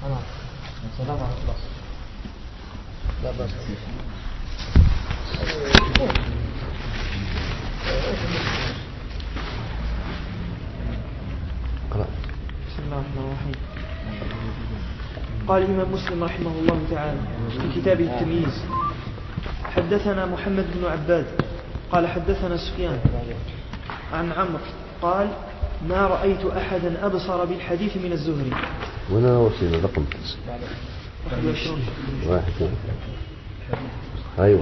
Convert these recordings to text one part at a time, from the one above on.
السلام على الله. لا بأس. بسم الله الرحمن الرحيم. قال الإمام مسلم رحمه الله تعالى في كتابه التمييز: حدثنا محمد بن عباد قال حدثنا سفيان عن عمرو قال: ما رأيت أحدا أبصر بالحديث من الزهري. وأنا وصل رقم 21. أيوة.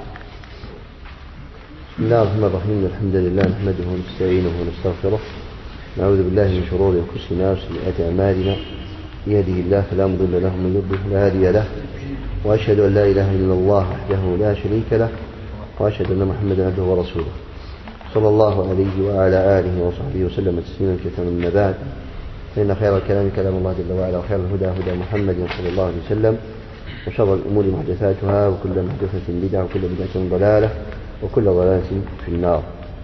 بسم الله الرحمن الرحيم. الحمد لله نحمده ونستعينه ونستغفره، نعوذ بالله من شرور أنفسنا وسيئات أعمالنا، يهده الله فلا مضل له ومن يضلل فلا هادي له، وأشهد أن لا إله إلا الله وحده لا شريك له، وأشهد أن محمدا عبده ورسوله صلى الله عليه وعلى آله وصحبه وسلم تسليما كثيرا. من بعد، فإن خير الكلام كلام الله جل وعلا، وخير الهدى هدى محمد صلى الله عليه وسلم، وشر الأمور محدثاتها، وكل محدثة بدعة، وكل بدعة ضلالة، وكل ضلالة في النار.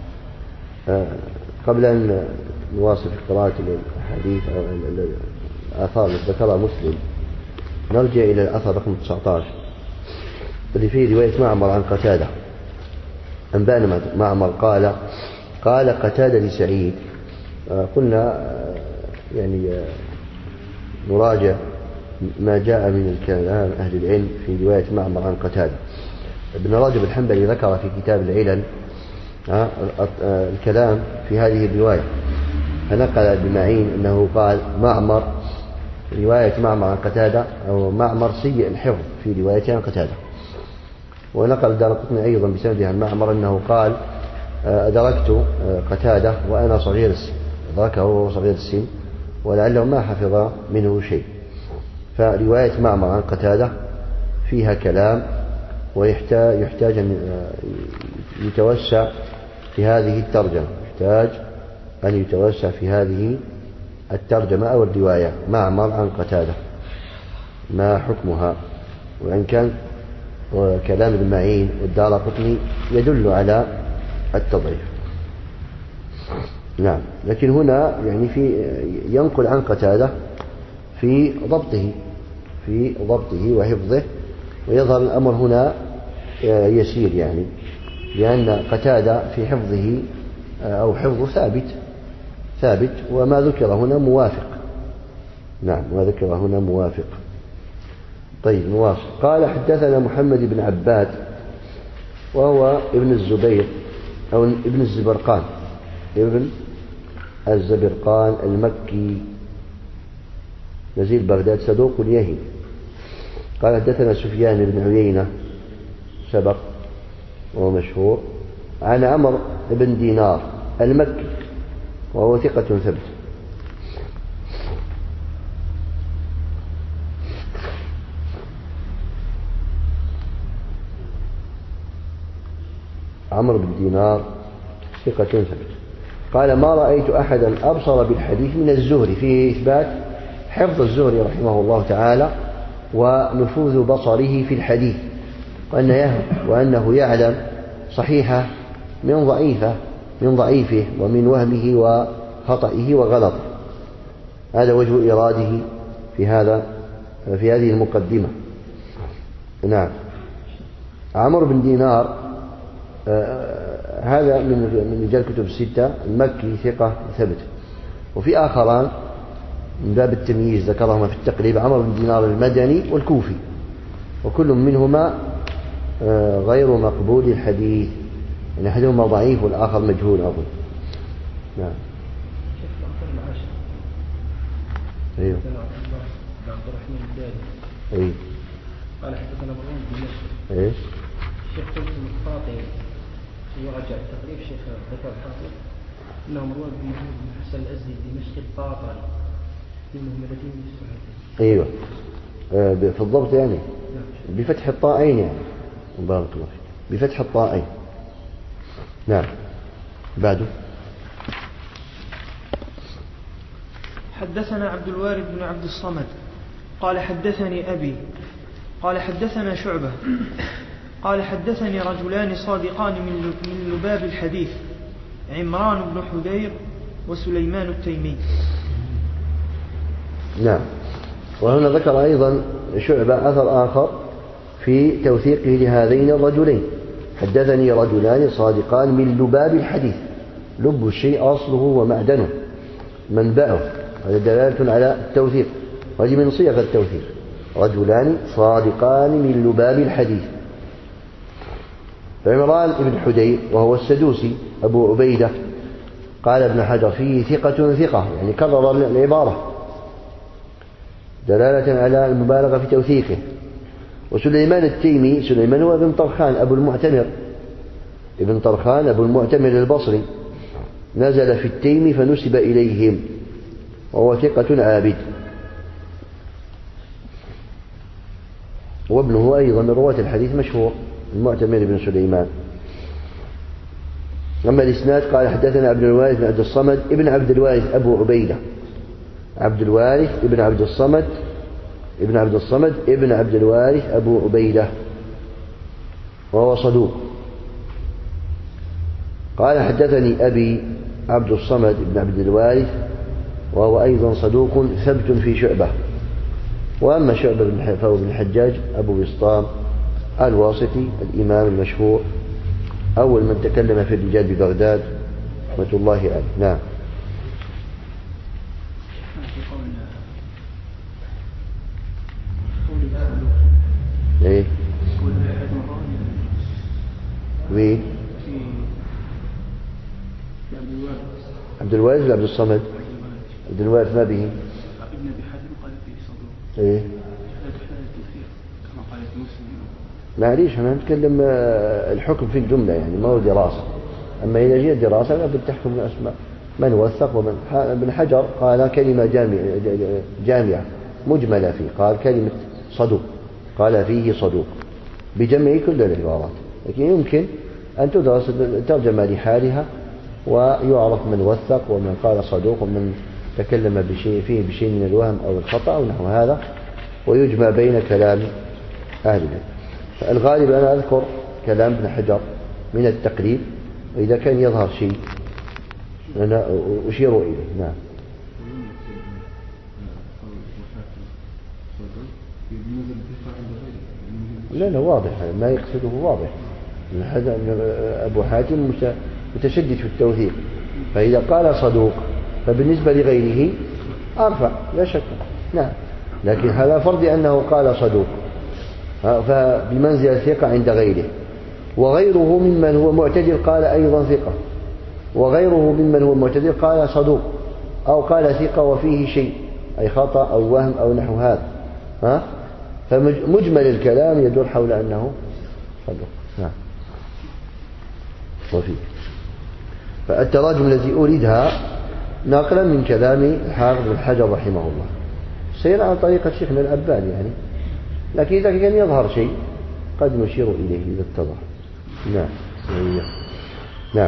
قبل أن نواصل في قراءة الحديث أو الآثار التي ذكرها مسلم، نرجع إلى الأثر رقم 19 الذي فيه رواية معمر عن قتادة. أنبأنا معمر قال قتادة لسعيد. قلنا يعني نراجع ما جاء من الكلام أهل العلم في رواية معمر عن قتادة. ابن رجب الحنبلي ذكر في كتاب العلل الكلام في هذه الرواية، فنقل ابن معين أنه قال معمر رواية معمر عن قتادة، أو معمر سيء الحفظ في روايته عن قتادة. ونقل الدارقطني أيضا بسنده عن معمر أنه قال أدركت قتادة وأنا صغير السن، أدركه وهو صغير السن ولعله ما حفظ منه شيء. فرواية معمر عن قتادة فيها كلام، ويحتاج أن يتوسع في هذه الترجمة، يحتاج أن يتوسع في هذه الترجمة أو الرواية. معمر عن قتادة ما حكمها؟ وإن كان كلام ابن معين والدارقطني يدل على التضعيف، نعم، لكن هنا يعني ينقل عن قتادة في ضبطه وحفظه، ويظهر الأمر هنا يسير، يعني لأن قتادة في حفظه أو حفظه ثابت، وما ذكر هنا موافق. نعم، ما ذكر هنا موافق. طيب نواصل. قال حدثنا محمد بن عباد وهو ابن الزبير أو ابن الزبرقان المكي نزيل بغداد، صدوق يهي. قال حدثنا سفيان بن عيينة سبق وهو مشهور، عن عمرو بن دينار المكي وهو ثقة ثبت. عمرو بن دينار ثقة ثبت. قال ما رأيت أحدا أبصر بالحديث من الزهري، فيه إثبات حفظ الزهري رحمه الله تعالى ونفوذ بصره في الحديث، وأنه يعلم صحيحه من ضعيفه ومن وهمه وخطئه وغلطه. هذا وجه إراده في هذه المقدمة. نعم. عمرو بن دينار هذا من رجال كتب الستة، المكي ثقة ثبت. وفي آخران من باب التمييز ذكرهما في التقريب، عمرو بن دينار المدني والكوفي، وكل منهما غير مقبول الحديث، يعني أحدهما ضعيف والآخر مجهول أظن. نعم. أيوه. عبد الرحمن الداري. أي. قال حدثنا مروان بن نصر. إيش؟ الشيخ قلت الخاطئ يراجع التقريب، الشيخ ذكر الخاطئ انه مروان بن محمد بن حسن الازدي دمشقي الطاطري في مهملتين بالصحيح. ايوه في الضبط يعني. نعم. بفتح الطائين يعني. بارك الله فيك. بفتح الطائين. نعم. بعده. حدثنا عبد الوارث بن عبد الصمد قال حدثني أبي قال حدثنا شعبة قال حدثني رجلان صادقان من لباب الحديث، عمران بن حدير وسليمان التيمي. نعم. وهنا ذكر أيضا شعبة أثر آخر في توثيقه لهذين الرجلين: حدثني رجلان صادقان من لباب الحديث. لب الشيء أصله ومعدنه منبعه، هذا دلالة على التوثيق، وهذه من صيغ التوثيق: رجلان صادقان من لباب الحديث. عمران بن حدير وهو السدوسي أبو عبيدة، قال ابن حجر فيه ثقة ثقة، يعني كرر العبارة دلالة على المبالغة في توثيقه. وسليمان التيمي، سليمان هو ابن طرخان أبو المعتمر، ابن طرخان أبو المعتمر البصري، نزل في التيمي فنسب إليهم، وهو ثقة عابد، وابنه أيضا من رواة الحديث مشهور المعتمر بن سليمان. أما الإسناد قال حدثنا عبد الوارث بن عبد الصمد ابن عبد الوارث أبو عبيدة، عبد الوارث ابن عبد الصمد ابن عبد الصمد ابن عبد الوارث أبو عبيدة، وهو صدوق. قال حدثني أبي عبد الصمد ابن عبد الوارث، وهو أيضا صدوق ثبت في شعبة. وأما شعبة فهو بن الحجاج أبو بسطام الواسطي الإمام المشهور، أول من تكلم في الرجال ببغداد رحمة الله عليه. نعم. ايه وين عبد الوارث ولا عبد الصمد؟ عبد الوارث ما به ابن ابي حاتم قال فيه صدوق. ايه كما قالت مسلم. معليش احنا نتكلم الحكم في الجمله، يعني ما هو دراسه. اما اذا جاء دراسه لابد تحكم الاسماء من وثق ومن. ابن حجر قال كلمه جامعه مجمله فيه، قال كلمه صدوق، قال فيه صدوق بجمع كل العبارات، لكن يمكن أن تدرس ترجمة لحالها ويعرف من وثق ومن قال صدوق ومن تكلم فيه بشيء من الوهم أو الخطأ أو نحو هذا، ويجمع بين كلام أهل العلم. الغالب أنا أذكر كلام ابن حجر من التقريب، وإذا كان يظهر شيء أنا أشير إليه. نعم. لا واضح، ما يقصده واضح. أبو حاتم متشدد في التوثيق، فإذا قال صدوق فبالنسبة لغيره أرفع لا شك. نعم، لكن هذا فرض أنه قال صدوق فبمنزل ثقة عند غيره، وغيره ممن هو معتدل قال أيضا ثقة، وغيره ممن هو معتدل قال صدوق، أو قال ثقة وفيه شيء أي خطأ أو وهم أو نحو هذا. فمجمل الكلام يدور حول أنه صدوق. نعم. وفيه فالتراجم التي أريدها ناقلا من كلام الحافظ بن حجر رحمه الله سير على طريقة شيخنا الألباني يعني، لكن إذا كان يظهر شيء قد نشير إليه إذا اتضح. نعم. نعم.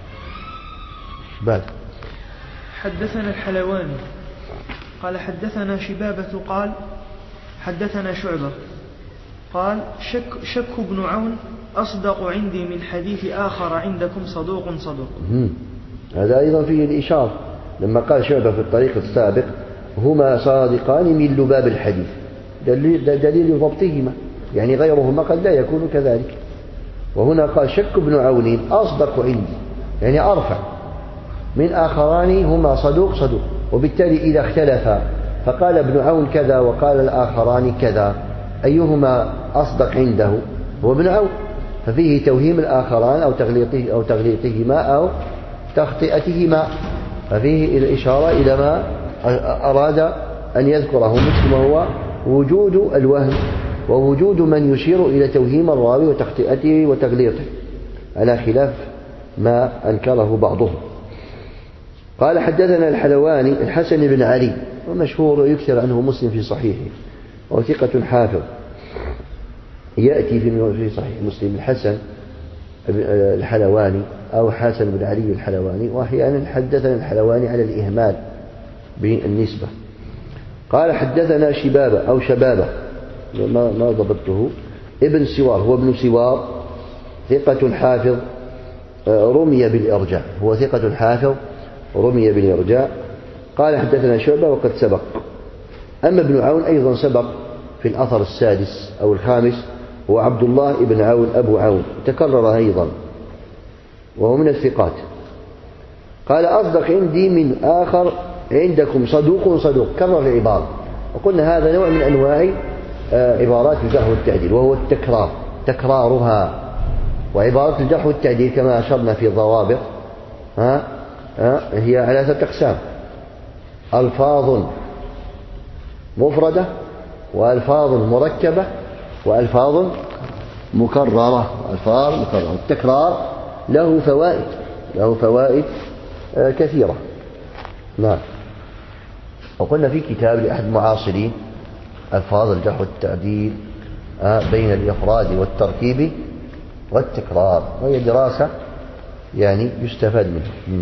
بعد حدثنا الحلواني قال حدثنا شبابة قال حدثنا شعبة قال شك بن عون أصدق عندي من حديث آخر عندكم صدوق. هذا أيضا فيه الإشارة لما قال شعبة في الطريق السابق هما صادقان من لباب الحديث، دليل ضبطهما، يعني غيرهما قد لا يكون كذلك. وهنا قال شك بن عون أصدق عندي، يعني أرفع من آخران هما صدوق، وبالتالي إذا اختلفا فقال ابن عون كذا وقال الآخران كذا، أيهما أصدق عنده؟ هو ابن عون، ففيه توهيم الآخران أو تغليطهما أو تخطئتهما، ففيه الإشارة إلى ما أراد أن يذكره مسلم، وهو وجود الوهم ووجود من يشير إلى توهيم الراوي وتخطئته وتغليطه على خلاف ما أنكره بعضهم. قال حدثنا الحلواني الحسن بن علي، ومشهور ويكثر عنه مسلم في صحيحه، وثقة حافظ، يأتي في صحيح مسلم الحسن الحلواني أو حسن بن علي الحلواني، وأحيانا حدثنا الحلواني على الإهمال بالنسبة. قال حدثنا شبابة أو شبابة ما ضبطته ابن سوار، هو ابن سوار ثقة حافظ رمي بالإرجاء، هو ثقة حافظ رمي بالإرجاء. قال حدثنا شعبة وقد سبق. أما ابن عون أيضا سبق في الأثر السادس أو الخامس، هو عبد الله بن عون أبو عون، تكرر أيضا وهو من الثقات. قال أصدق عندي من آخر عندكم صدوق صدوق، كرر العبارة، وقلنا هذا نوع من أنواع عبارات الجرح والتعديل، وهو التكرار، تكرارها. وعبارات الجرح والتعديل كما أشرنا في الضوابط هي على 3 أقسام: ألفاظ مفردة، وألفاظ مركبة، وألفاظ مكررة. ألفاظ مكررة. التكرار له فوائد كثيرة. نعم. وقلنا في كتاب لأحد المعاصرين ألفاظ الجرح والتعديل بين الإفراد والتركيب والتكرار، وهي دراسة يعني يستفاد منها.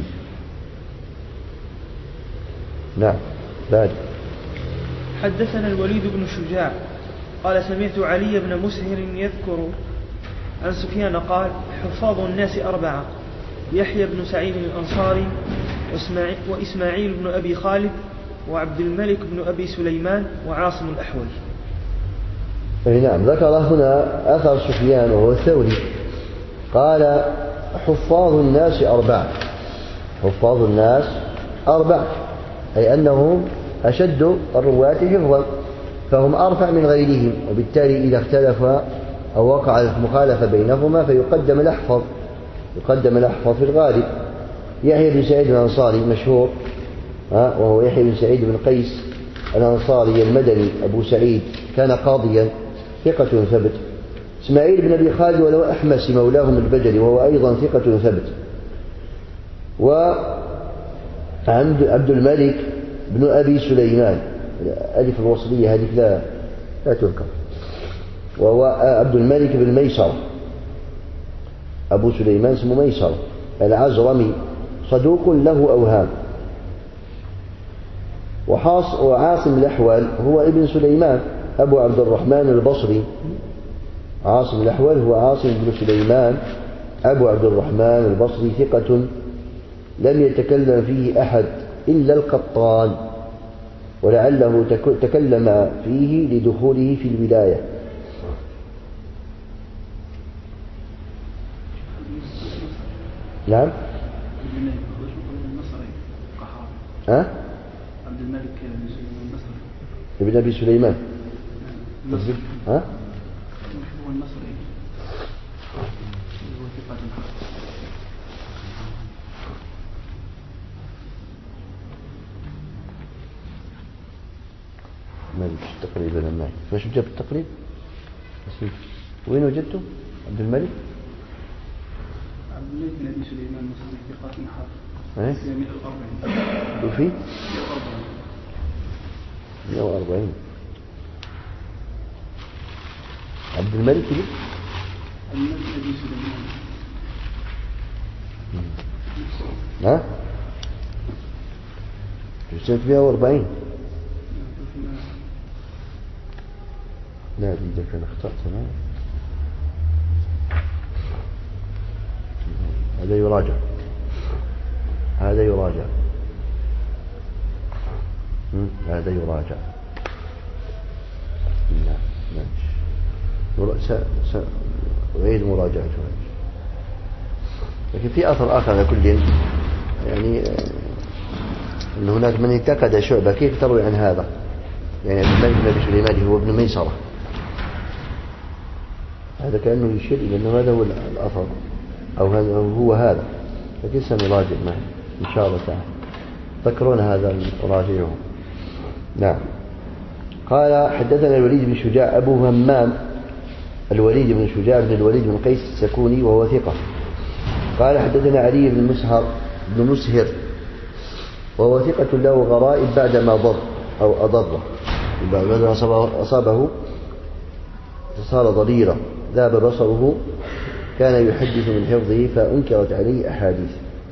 نعم. بعد. حدثنا الوليد بن شجاع قال سمعت علي بن مسهر يذكر عن سفيان قال حفاظ الناس 4: يحيى بن سعيد الأنصاري، وإسماعيل بن أبي خالد، وعبد الملك بن أبي سليمان، وعاصم الأحول. نعم. ذكر هنا أثر سفيان وهو الثوري، قال حفاظ الناس 4. حفاظ الناس 4، أي أنهم أشد الرواة حفظا، فهم أرفع من غيرهم، وبالتالي إذا اختلف أو وقع مخالفة بينهما فيقدم الأحفظ، يقدم الأحفظ في الغالب. يحيى بن سعيد الأنصاري مشهور، وهو يحيى بن سعيد بن قيس الأنصاري المدني أبو سعيد، كان قاضيا ثقة ثبت. إسماعيل بن أبي خالد ولو أحمس مولاهم البجلي، وهو أيضا ثقة ثبت. وعبد الملك بن أبي سليمان، ألف الوصلية هذه لا تذكر، وهو عبد الملك بن ميسرة، أبو سليمان اسمه ميسرة العزرمي، صدوق له أوهام. وعاصم الأحول هو ابن سليمان أبو عبد الرحمن البصري. عاصم الأحول هو عاصم بن سليمان أبو عبد الرحمن البصري، ثقة لم يتكلم فيه أحد إلا القطان، ولعله تكلم فيه لدخوله في الولاية. نعم. عبد الملك ابن أبي سليمان هو المصري، هو ثقة. ما ادري التقريب انا معي. فاش جاب التقريب؟ وين وجدته؟ عبد الملك بن ابي سليمان مصري ثقة حافظ. ايه 140 وفي 140. عبد الملك بن ابي سليمان. في سنة 140. لا إذا كان اخطأت أنا هذا يراجع، هذا يراجع. سأعيد مراجعته. لكن في أثر آخر على كل يعني أن هناك من انتقد شعبة كيف تروي عن هذا، يعني عبد الملك بن أبي سليمان هو ابن ميسرة، هذا كأنه يشير إلى أنه هذا هو الأثر أو هو هذا، لكن سنراجع معه إن شاء الله تعالى. تذكرون هذا نراجعه. نعم. قال حدثنا الوليد بن شجاع أبو همام، الوليد بن شجاع بن الوليد بن قيس السكوني وهو ثقة. قال حدثنا علي بن مسهر وهو ثقة له غرائب بعدما ضر أو أضره، بعدما أصابه صار ضريرا ذاب بصره، كان يحدث من حفظه فأنكرت عليه أحاديث.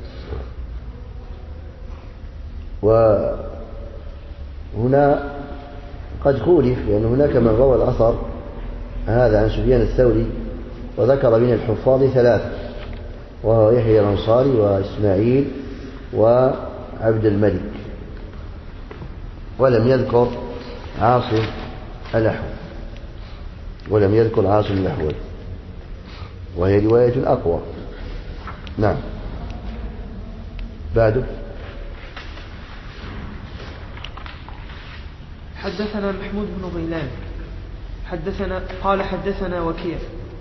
وهنا قد خولف، لأن هناك من روى الأثر هذا عن سفيان الثوري وذكر من الحفاظ 3، وهو يحيى الأنصاري وإسماعيل وعبد الملك، ولم يذكر عاصم الأحول، ولم يذكر عاصم الأحول، وهي رواية أقوى. نعم. بعده حدثنا محمود بن غيلان حدثنا وكيع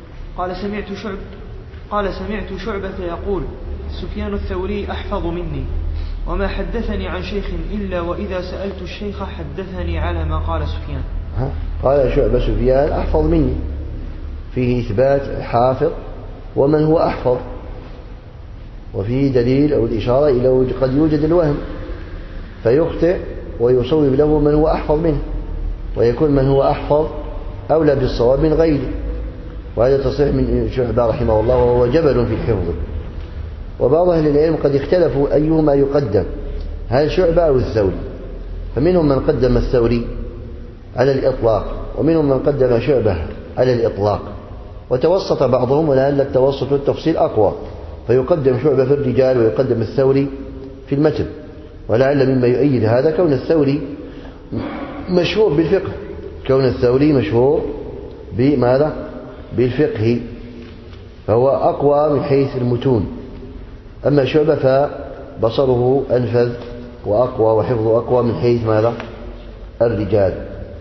قال سمعت شعبة يقول سفيان الثوري أحفظ مني، وما حدثني عن شيخ إلا وإذا سألت الشيخ حدثني على ما قال سفيان. قال شعبة سفيان أحفظ مني، فيه إثبات حافظ ومن هو أحفظ، وفيه دليل أو الإشارة إلى قد يوجد الوهم فيخطئ ويصوب له من هو أحفظ منه، ويكون من هو أحفظ أولى بالصواب من غيره. وهذا تصريح من شعبة رحمه الله، وهو جبل في الحفظ. وبعض أهل العلم قد اختلفوا أيهما يقدم، هل شعبة أو الثوري، فمنهم من قدم الثوري على الإطلاق، ومنهم من قدم شعبة على الإطلاق، وتوسط بعضهم، ولعل التوسط والتفصيل أقوى، فيقدم شعبة في الرجال ويقدم الثوري في المتن. ولعل مما يؤيد هذا كون الثوري مشهور بالفقه، كون الثوري مشهور بماذا؟ بالفقه، فهو أقوى من حيث المتون. أما شعبة فبصره أنفذ وأقوى وحفظه أقوى من حيث ماذا؟ الرجال.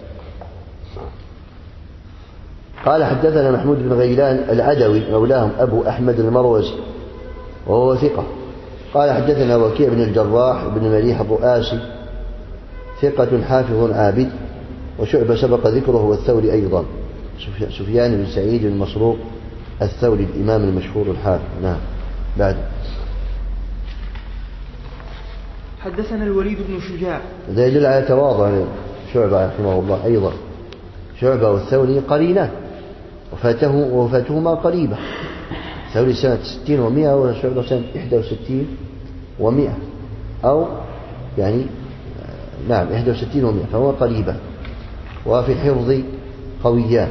قال حدثنا محمود بن غيلان العدوي مولاهم أبو أحمد المروزي وهو ثقة. قال حدثنا وكيع بن الجراح بن مليح الرؤاسي ثقة حافظ عابد. وشعبة سبق ذكره والثوري أيضا، سفيان بن سعيد بن مسروق الثوري الإمام المشهور الحافظ. نعم. بعد حدثنا الوليد بن شجاع. هذا يدل على تواضع شعبة رحمه الله أيضا. شعبة والثوري قرينان، وفاتهما قريبة. الثوري سنة 60 و100 وشعبة سنة 61 و100، أو يعني نعم 61 و100، فهو قريبا وفي الحفظ قويان.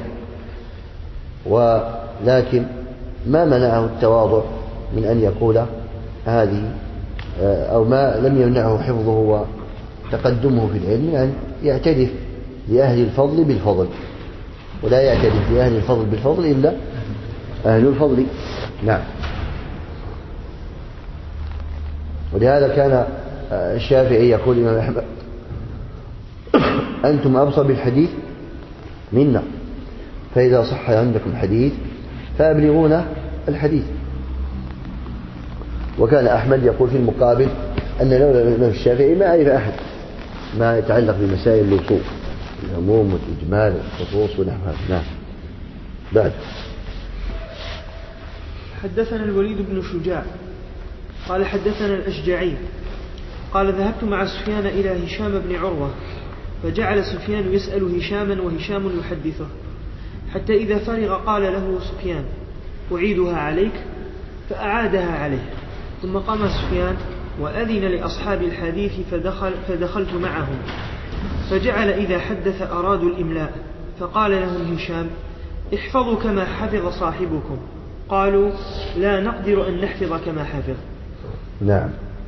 ولكن ما منعه التواضع من أن يقول هذه، أو ما لم يمنعه حفظه وتقدمه في العلم من أن يعترف لأهل الفضل بالفضل، ولا يعترف لأهل الفضل بالفضل إلا أهل الفضل. نعم. ولهذا كان الشافعي يقول الإمام أحمد أنتم أبصر بالحديث منا، فإذا صح عندكم حديث فأبلغونا الحديث. وكان أحمد يقول في المقابل أن لولا الإمام الشافعي ما أعرف أحد ما يتعلق بمسائل الوصول، العموم والإجمال والخصوص ونحو هذا. نعم. بعد حدثنا الوليد بن شجاع قال حدثنا الأشجعي قال ذهبت مع سفيان إلى هشام بن عروة، فجعل سفيان يسأل هشاما وهشام يحدثه، حتى إذا فرغ قال له سفيان أعيدها عليك، فأعادها عليه. ثم قام سفيان وأذن لأصحاب الحديث فدخلت معهم، فجعل إذا حدث أرادوا الإملاء، فقال لهم هشام احفظوا كما حفظ صاحبكم، قالوا لا نقدر أن نحفظ كما حفظ. نعم.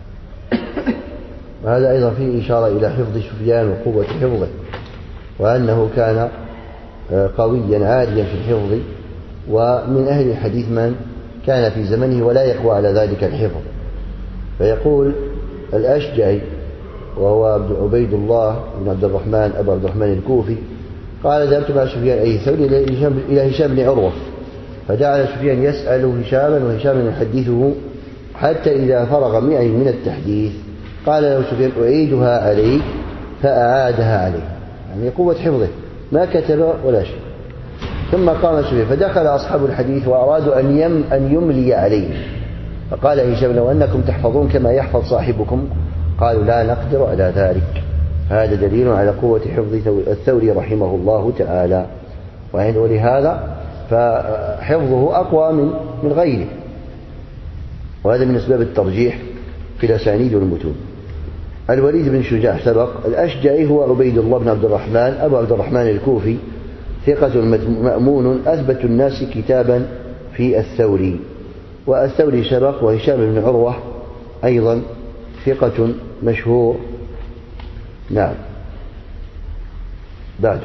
وهذا أيضا فيه إشارة إلى حفظ سفيان وقوة حفظه، وأنه كان قويا عاليا في الحفظ، ومن أهل الحديث من كان في زمنه ولا يقوى على ذلك الحفظ. فيقول الأشجعي وهو عبيد الله بن عبد الرحمن أبو عبد الرحمن الكوفي قال ذهبت مع سفيان أي ثوري إلى هشام بن عروة، فجعل سفيان يسأل هشاما وهشام يحدثه، حتى إذا فرغ معي من التحديث قال له سفيان أعيدها عليك، فأعادها عليه، يعني قوة حفظه ما كتب ولا شيء. ثم قام سفيان فدخل أصحاب الحديث وأرادوا أن يملي عليه، فقال هشام لو أنكم تحفظون كما يحفظ صاحبكم، قالوا لا نقدر على ذلك. هذا دليل على قوة حفظ الثوري رحمه الله تعالى، ولهذا فحفظه أقوى من غيره، وهذا من أسباب الترجيح في الأسانيد والمتون. الوليد بن شجاع سبق. الأشجعي هو عبيد الله بن عبد الرحمن أبو عبد الرحمن الكوفي ثقة مأمون أثبت الناس كتابا في الثوري. والثوري سبق. وهشام بن عروة أيضا ثقة مشهور. نعم. بعد.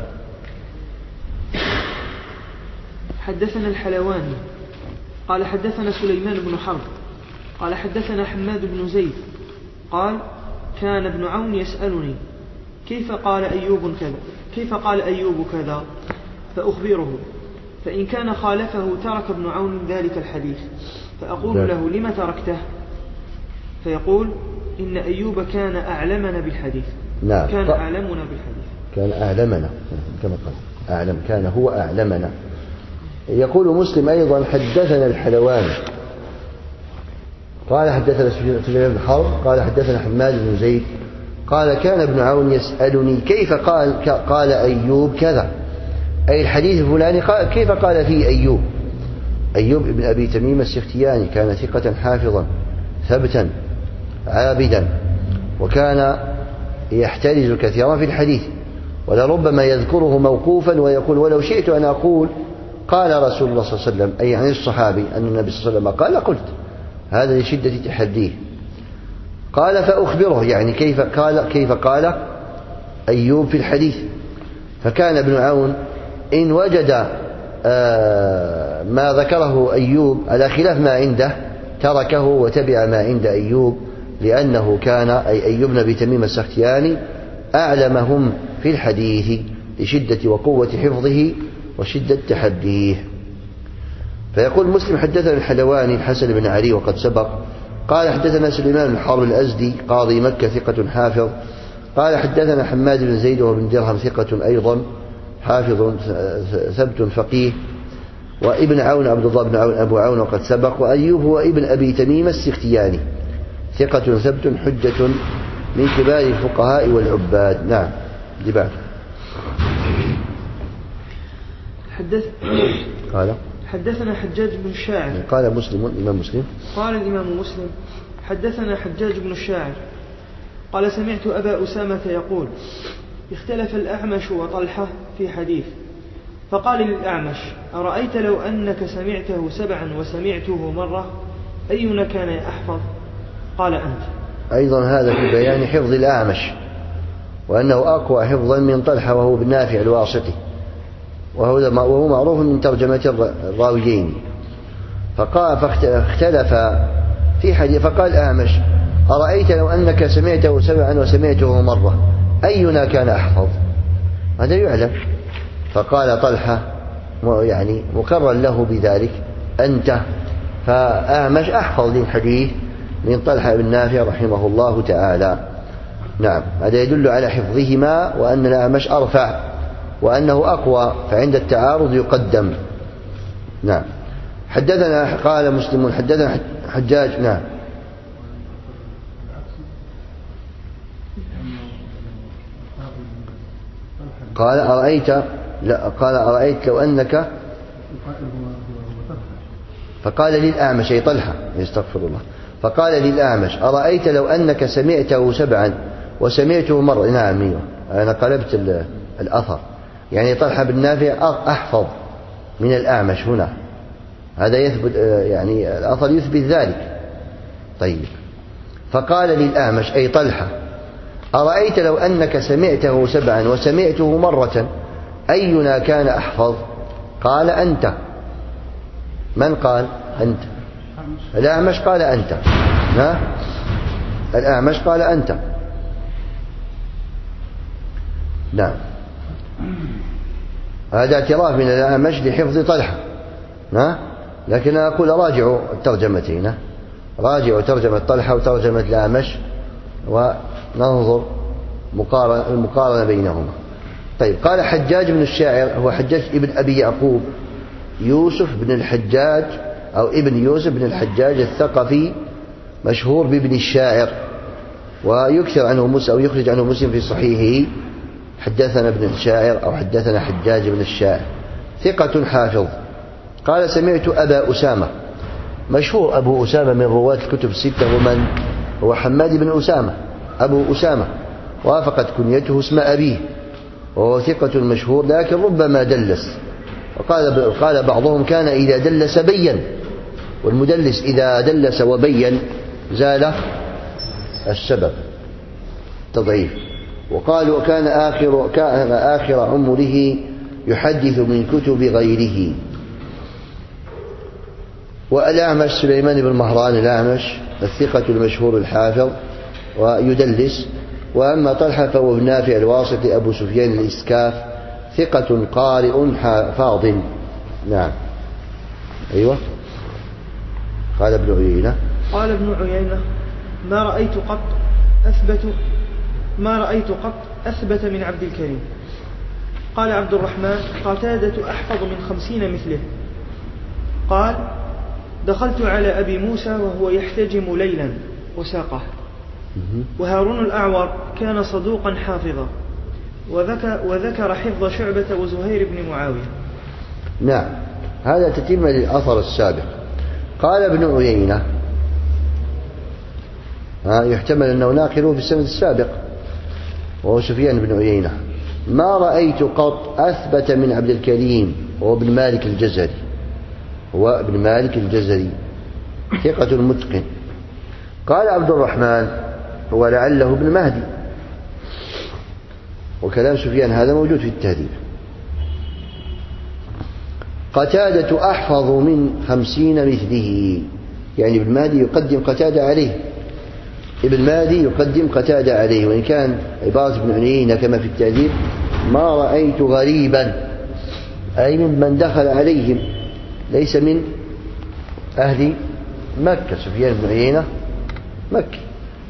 حدثنا الحلواني قال حدثنا سليمان بن حرب قال حدثنا حماد بن زيد قال كان ابن عون يسألني كيف قال أيوب كذا فأخبره، فإن كان خالفه ترك ابن عون ذلك الحديث، فأقول له لم تركته؟ فيقول إن أيوب كان أعلمنا بالحديث. نعم. كان أعلمنا بالحديث. كان أعلمنا كما قال أعلم، كان هو أعلمنا. يقول مسلم أيضا حدثنا الحلواني قال حدثنا سليمان بن حرب قال حدثنا حماد بن زيد قال كان ابن عون يسألني كيف قال أيوب كذا، أي الحديث الفلاني كيف قال فيه أيوب. أيوب ابن أبي تميم السختياني كان ثقة حافظا ثبتا عابدا، وكان يحترز كثيرا في الحديث، ولربما يذكره موقوفا ويقول ولو شئت أن أقول قال رسول الله صلى الله عليه وسلم، أي عن الصحابي أن النبي صلى الله عليه وسلم قال قلت، هذا لشدة تحديه. قال فأخبره، يعني كيف قال أيوب في الحديث. فكان ابن عون إن وجد ما ذكره أيوب على خلاف ما عنده تركه وتبع ما عند أيوب، لأنه كان أي أيوب بن أبي تميم السختياني أعلمهم في الحديث لشدة وقوة حفظه وشدة تحديه. فيقول مسلم حدثنا الحلواني الحسن بن علي وقد سبق قال حدثنا سليمان بن حرب الأزدي قاضي مكة ثقة حافظ قال حدثنا حماد بن زيد وبن درهم ثقة أيضا حافظ ثبت فقيه، وابن عون عبد الله بن عون أبو عون وقد سبق، وأيوب هو ابن أبي تميم السختياني ثقة ثبت حجة من كبار الفقهاء والعباد. نعم. لبعض قال حدثنا حجاج بن الشاعر قال مسلم الإمام مسلم قال الإمام مسلم حدثنا حجاج بن الشاعر قال سمعت أبا أسامة يقول اختلف الأعمش وطلحة في حديث، فقال للأعمش أرأيت لو أنك سمعته 7 وسمعته مرة أينا كان أحفظ؟ قال أنت. أيضا هذا في بيان حفظ الأعمش وأنه أقوى حفظا من طلحة وهو بن نافع الواسطي، وهو معروف من ترجمة الراويين. فاختلف في حديث، فقال أعمش أرأيت لو أنك سمعته 7 وسمعته مرة أينا كان أحفظ؟ هذا يعلم. فقال طلحة يعني مقرر له بذلك أنت، فأعمش أحفظ للحديث من طلحة بن نافع رحمه الله تعالى. نعم. هذا يدل على حفظهما وأن الأعمش أرفع وأنه أقوى، فعند التعارض يقدم. نعم. حدثنا قال مسلم حدثنا حجاج. نعم. قال أرأيت لو أنك، فقال للأعمش أي طلحة يستغفر الله، فقال للأعمش أرأيت لو أنك سمعته 7 وسمعته مرة. نعم. أنا قلبت الأثر، يعني طلحة بن نافع أحفظ من الأعمش هنا، هذا يثبت، يعني الأثر يثبت ذلك. طيب. فقال للأعمش أي طلحة أرأيت لو أنك سمعته 7 وسمعته مرة أينا كان أحفظ؟ قال أنت. من قال أنت؟ الأعمش قال أنت. الأعمش قال أنت. نعم. هذا اعتراف من الأعمش لحفظ طلحة، لكن أقول راجعوا الترجمتين، راجعوا ترجمة طلحة وترجمة الأعمش وننظر المقارنة بينهما. طيب. قال حجاج بن الشاعر هو حجاج ابن أبي يعقوب يوسف بن الحجاج أو ابن يوسف بن الحجاج الثقفي، مشهور بابن الشاعر، ويكثر عنه مسلم أو يخرج عنه مسلم في صحيحه حدثنا ابن الشاعر أو حدثنا حجاج بن الشاعر، ثقة حافظ. قال سمعت أبا أسامة، مشهور أبو أسامة من رواة الكتب الستة، ومن هو حماد بن أسامة أبو أسامة، وافقت كنيته اسم أبيه، وهو ثقة مشهور لكن ربما دلس. وقال بعضهم كان إذا دلس بين، والمدلس إذا دلس وبين زال السبب تضعيف. وقالوا كان آخر عمره يحدث من كتب غيره. والأعمش سليمان بن مهران الأعمش الثقة المشهور الحافظ ويدلس. وأما طلحة فهو ابن نافع الواسطي أبو سفيان الإسكاف ثقة قارئ فاضل. نعم. أيوة. قال ابن عيينة ما رأيت قط أثبت من عبد الكريم. قال عبد الرحمن قتادة أحفظ من 50 مثله. قال دخلت على أبي موسى وهو يحتجم ليلا وساقه. وهارون الأعور كان صدوقا حافظا وذكر حفظ شعبة وزهير بن معاوية. نعم. هذا تتم للأثر السابق. قال ابن عيينة يحتمل أنه ناقله في السند السابق وهو سفيان بن عيينة. ما رأيت قط أثبت من عبد الكريم وهو ابن مالك الجزري ثقة متقن. قال عبد الرحمن ولعله ابن مهدي. وكلام سفيان هذا موجود في التهذيب. قتادة أحفظ من 50 مثله، يعني ابن مهدي يقدم قتادة عليه، وإن كان عبارة ابن عيينة كما في التهذيب ما رأيت غريبا، أي من دخل عليهم ليس من أهل مكة. سفيان بن عيينة مكي.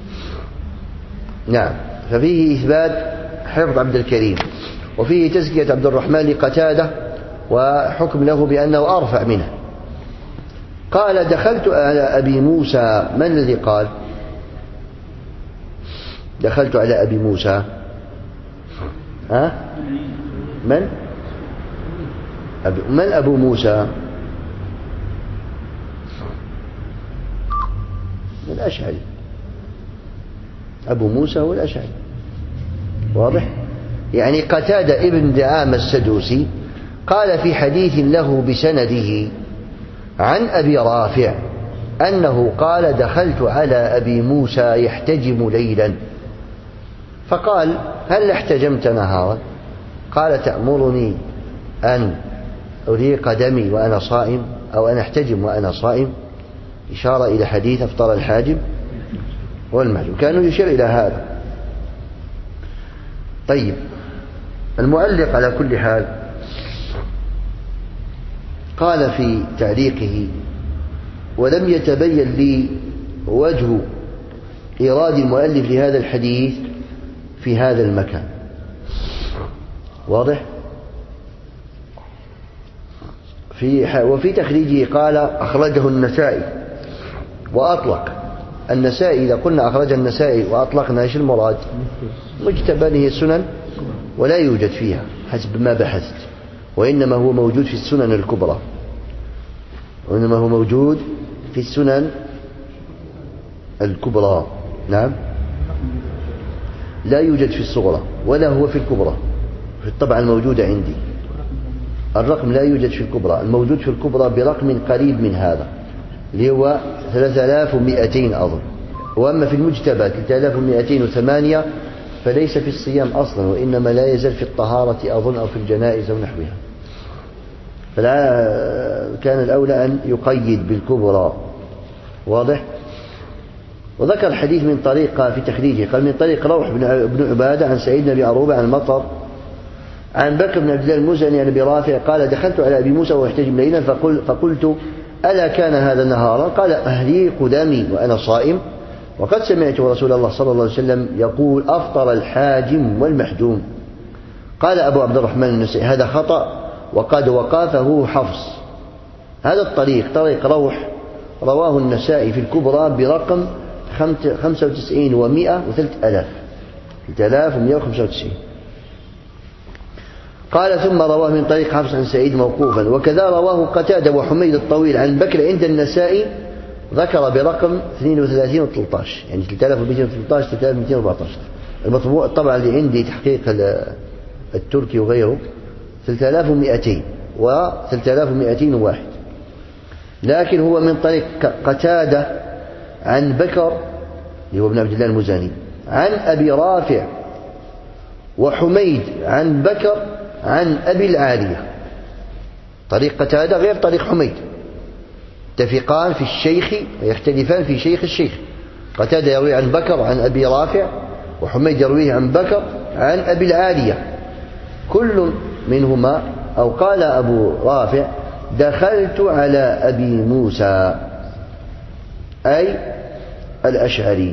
نعم. ففيه إثبات حفظ عبد الكريم، وفيه تزكية عبد الرحمن لقتادة وحكم له بأنه أرفع منه. قال دخلت على أبي موسى. من الذي قال دخلت على أبي موسى؟ من أبو موسى؟ الأشعري. أبو موسى هو الأشعري. واضح؟ يعني قتادة ابن دعامة السدوسي قال في حديث له بسنده عن أبي رافع أنه قال دخلت على أبي موسى يحتجم ليلا، فقال هل احتجمت نهارا؟ قال تأمرني أن أريق دمي وأنا صائم أو أن أحتجم وأنا صائم، إشارة إلى حديث أفطر الحاجم والمحجوم، كانوا يشير إلى هذا. طيب، المؤلف على كل حال قال في تعليقه ولم يتبين لي وجه إيراد المؤلف لهذا الحديث في هذا المكان. واضح؟ وفي تخريجه قال أخرجه النسائي وأطلق. النسائي إذا قلنا أخرج النسائي وأطلقنا إيش المراد؟ مجتبى السنن ولا يوجد فيها حسب ما بحثت، وإنما هو موجود في السنن الكبرى، نعم، لا يوجد في الصغرى ولا هو في الكبرى. في الطبعة الموجودة عندي الرقم لا يوجد في الكبرى، الموجود في الكبرى برقم قريب من هذا اللي هو 3200 أظن. وأما في المجتبى 3208 فليس في الصيام أصلا، وإنما لا يزال في الطهارة أظن أو في الجنائز أو نحوها، فلا كان الأولى أن يقيد بالكبرى. واضح؟ وذكر الحديث من طريقة في تخريجه، قال من طريق روح بن عبادة عن سعيد بن أبي عروبة عن المطر عن بكر بن عبد الله المزني عن أبي رافع قال دخلت على أبي موسى وهو يحتجم ليلا فقلت ألا كان هذا نهارا؟ قال أهريق دمي وأنا صائم، وقد سمعت رسول الله صلى الله عليه وسلم يقول أفطر الحاجم والمحجوم. قال أبو عبد الرحمن النسائي هذا خطأ وقد وقافه حفص. هذا الطريق طريق روح رواه النسائي في الكبرى برقم 95 و100 و3000 3195. قال ثم رواه من طريق حفص عن سعيد موقوفا، وكذا رواه قتادة وحميد الطويل عن بكر عند النسائي ذكر برقم 32 و13، يعني 3213 3214. المطبوع الطبعة اللي عندي تحقيق التركي وغيره 3200 و 3201، لكن هو من طريق قتادة عن بكر اللي هو ابن عبد الله المزني عن أبي رافع وحميد عن بكر عن أبي العالية. طريق قتادة غير طريق حميد، يتفقان في الشيخ ويختلفان في شيخ الشيخ. قتادة يروي عن بكر عن أبي رافع، وحميد يرويه عن بكر عن أبي العالية. كل منهما أو قال أبو رافع: دخلت على أبي موسى أي الأشعري.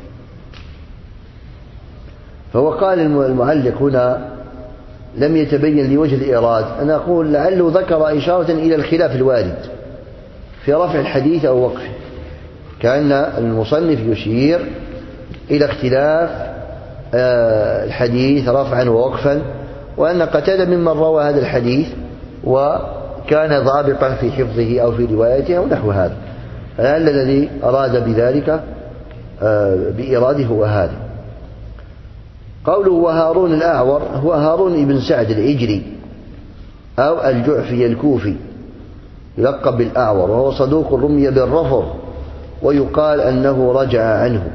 فهو قال المعلق هنا لم يتبين لي وجه الإيراد. أنا أقول لعله ذكر إشارة إلى الخلاف الوارد في رفع الحديث أو وقفه، كأن المصنف يشير إلى اختلاف الحديث رفعا ووقفا، وأن قتادة ممن روى هذا الحديث وكان ضابطا في حفظه أو في روايته أو نحو هذا. فلعل الذي أراد بذلك بإراده هو هذا. قوله وهارون الأعور هو هارون بن سعد العجلي أو الجعفي الكوفي، يلقب بالأعور، وهو صدوق رمي بالرفض، ويقال أنه رجع عنه.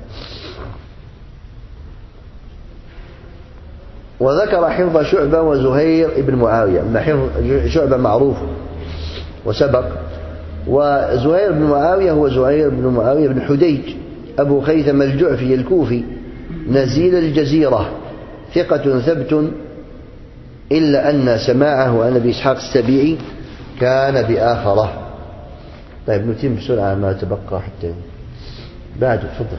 وذكر حفظ شعبة وزهير بن معاوية. حفظ شعبة معروف وسبق، وزهير بن معاوية هو زهير بن معاوية بن حديج أبو خيثم الجعفي الكوفي نزيل الجزيرة، ثقة ثبت، إلا أن سماعه عن أبي إسحاق السبيعي كان بآخره. طيب نتم بسرعة ما تبقى حتى بعد. تفضل.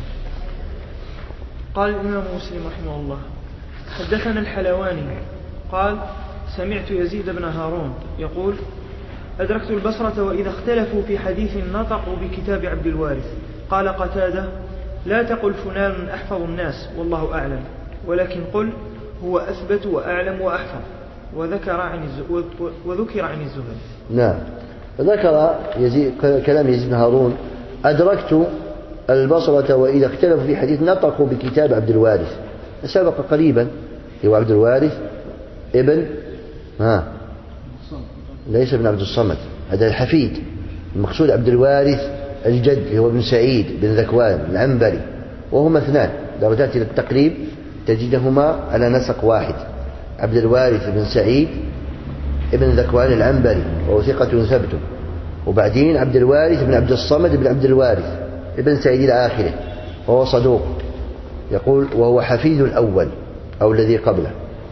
قال الإمام مسلم رحمه الله: حدثنا الحلواني قال: سمعت يزيد بن هارون يقول: أدركت البصرة وإذا اختلفوا في حديث نطقوا بكتاب عبد الوارث. قال قتادة: لا تقل فلان أحفظ الناس والله أعلم، ولكن قل هو أثبت وأعلم وأحفظ. وذكر عن الزهري. نعم. ذكر كلام يزيد بن هارون: أدركت البصرة وإذا اختلفوا في حديث نطقوا بكتاب عبد الوارث. سبق قريبا هو عبد الوارث ابن ليس ابن عبد الصمد، هذا الحفيد. المقصود عبد الوارث الجد هو ابن سعيد بن ذكوان العنبري، وهما اثنان درجات إلى التقريب تجدهما على نسق واحد: عبد الوارث بن سعيد ابن ذكوان العنبري وهو ثقة ثبت، وبعدين عبد الوارث بن عبد الصمد بن عبد الوارث ابن سعيد إلى آخره وهو صدوق. يقول وهو حفيد الأول أو الذي قبله،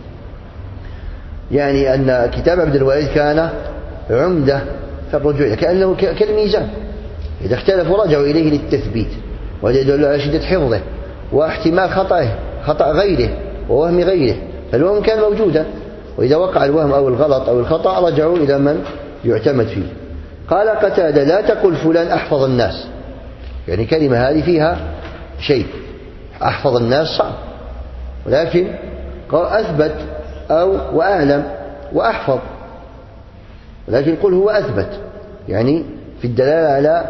يعني أن كتاب عبد الوارث كان عمدة في الرجوع، كأنه كالميزان، إذا اختلفوا رجعوا إليه للتثبيت، وهذا يدل على شدة حفظه واحتمال خطأ غيره ووهم غيره، فالوهم كان موجودا، وإذا وقع الوهم أو الغلط أو الخطأ رجعوا إلى من يعتمد فيه. قال قتادة: لا تقل فلان أحفظ الناس، يعني كلمة هذه فيها شيء، أحفظ الناس صعب، ولكن قال أثبت أو وأعلم وأحفظ، ولكن قل هو أثبت، يعني في الدلالة على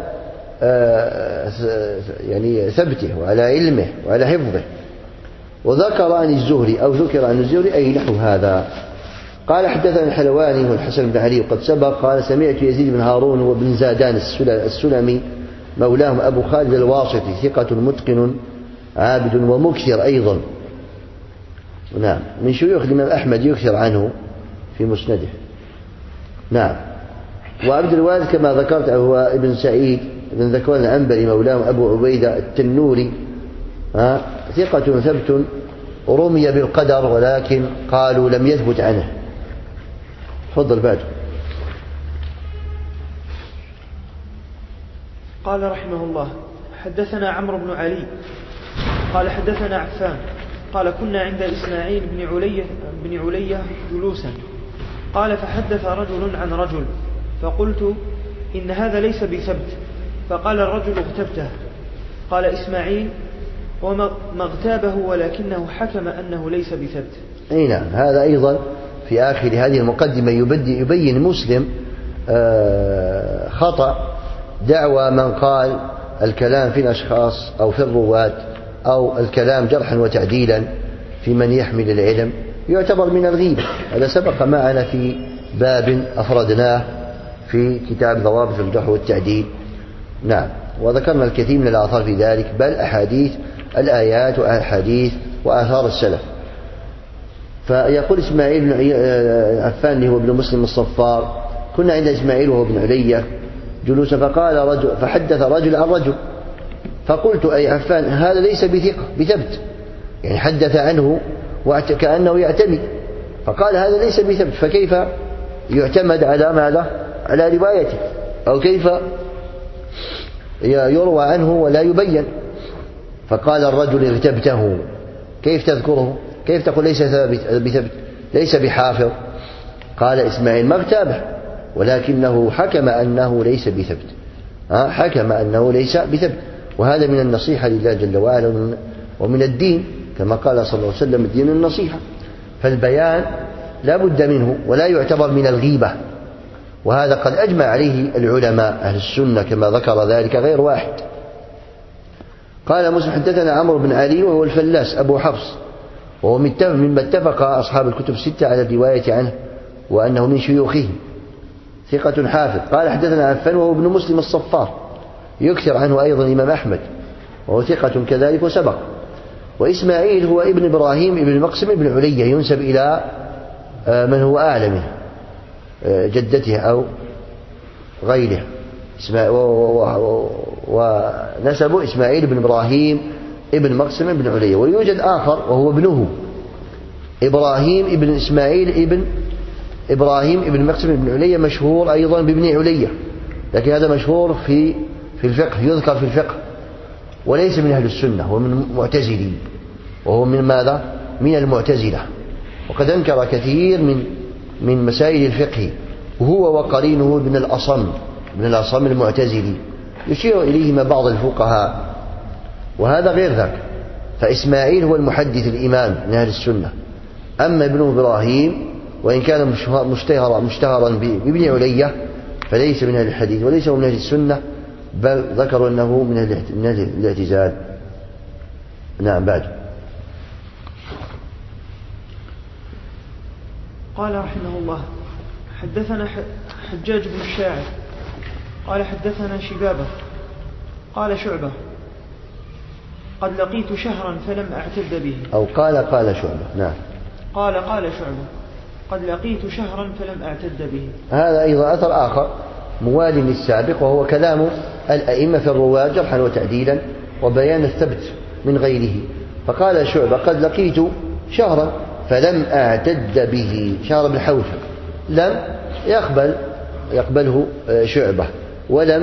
يعني ثبته وعلى علمه وعلى حفظه. وذكر عن الزهري أو ذكر عن الزهري أي نحو هذا. قال حدثنا الحلواني والحسن بن علي وقد سبق. قال سمعت يزيد بن هارون وابن زادان السلمي مولاهم أبو خالد الواسطي ثقة متقن عابد ومكثر أيضا، نعم، من شيوخ الإمام أحمد يكثر عنه في مسنده. نعم. وعبد الوارث كما ذكرت هو ابن سعيد بن ذكوان العنبري مولاهم أبو عبيدة التنوري ثقة ثبت، رمي بالقدر ولكن قالوا لم يثبت عنه. تفضل بعد. قال رحمه الله: حدثنا عمرو بن علي قال حدثنا عفان قال كنا عند إسماعيل بن علية جلوسا، قال فحدث رجل عن رجل، فقلت إن هذا ليس بثبت، فقال الرجل اغتبته. قال إسماعيل: وما اغتابه ولكنه حكم أنه ليس بثبت. أي نعم. هذا أيضا في آخر هذه المقدمة يبين مسلم خطأ دعوى من قال الكلام في الأشخاص أو في الرواة أو الكلام جرحا وتعديلا في من يحمل العلم يعتبر من الغيبة. هذا سبق معنا في باب أفردناه في كتاب ضوابط الجرح والتعديل. نعم. وذكرنا الكثير من الآثار في ذلك، بل أحاديث الآيات وأحاديث وآثار السلف. فيقول إسماعيل بن عفان اللي هو ابن مسلم الصفار: كنا عند إسماعيل وهو ابن علية جلوسا فقال رجل، فحدث رجل عن رجل، فقلت: أي عفان هذا ليس بثقة بثبت، يعني حدث عنه كأنه يعتمد، فقال هذا ليس بثبت، فكيف يعتمد على ماذا؟ على روايته، أو كيف يروى عنه ولا يبين؟ فقال الرجل: اغتبته، كيف تذكره؟ كيف تقول ليس بثبت، ليس بحافظ؟ قال إسماعيل: ما اغتابه، ولكنه حكم أنه ليس بثبت، حكم أنه ليس بثبت. وهذا من النصيحة لله جل وعلا ومن الدين، كما قال صلى الله عليه وسلم: الدين النصيحة. فالبيان لا بد منه ولا يعتبر من الغيبة، وهذا قد أجمع عليه العلماء أهل السنة كما ذكر ذلك غير واحد. قال مسلم: حدثنا عمرو بن علي وهو الفلاس أبو حفص، وهو مما اتفق أصحاب الكتب الستة على الرواية عنه، وأنه من شيوخه، ثقة حافظ. قال: حدثنا عفان وهو ابن مسلم الصفار، يكثر عنه أيضا الإمام أحمد، وهو ثقة كذلك وسبق. وإسماعيل هو ابن إبراهيم ابن مقسم ابن علية، ينسب إلى من هو أعلى منه، جدته أو غيره، ونسبه إسماعيل بن إبراهيم ابن مقسم ابن علية. ويوجد آخر وهو ابنه إبراهيم ابن إسماعيل ابن إبراهيم ابن مقسم ابن علية، مشهور أيضا بابن علية، لكن هذا مشهور في الفقه، يذكر في الفقه، وليس من أهل السنة، هو من المعتزلين، وهو من ماذا؟ من المعتزلة، وقد أنكر كثير من مسائل الفقه، وهو وقرينه ابن الأصم المعتزلي، يشير إليهما بعض الفقهاء، وهذا غير ذاك. فإسماعيل هو المحدث الإمام من أهل السنة. أما ابنه إبراهيم وإن كان مشتهرا بابن علية فليس من أهل الحديث وليس من أهل السنة، بل ذكروا أنه من أهل الاعتزال. نعم. بعد. قال رحمه الله: حدثنا حجاج بن الشاعر قال حدثنا شبابة قال شعبة: قد لقيت شهرا فلم أعتد به. أو قال شعبة. نعم. قال شعبة: قد لقيت شهرا فلم أعتد به. هذا أيضا أثر آخر موالٍ للسابق، وهو كلام الأئمة في الرواة جرحا وتعديلا وبيان الثبت من غيره. فقال شعبة: قد لقيت شهرا فلم أعتد به. شهر بن حوشب لم يقبله شعبة، ولم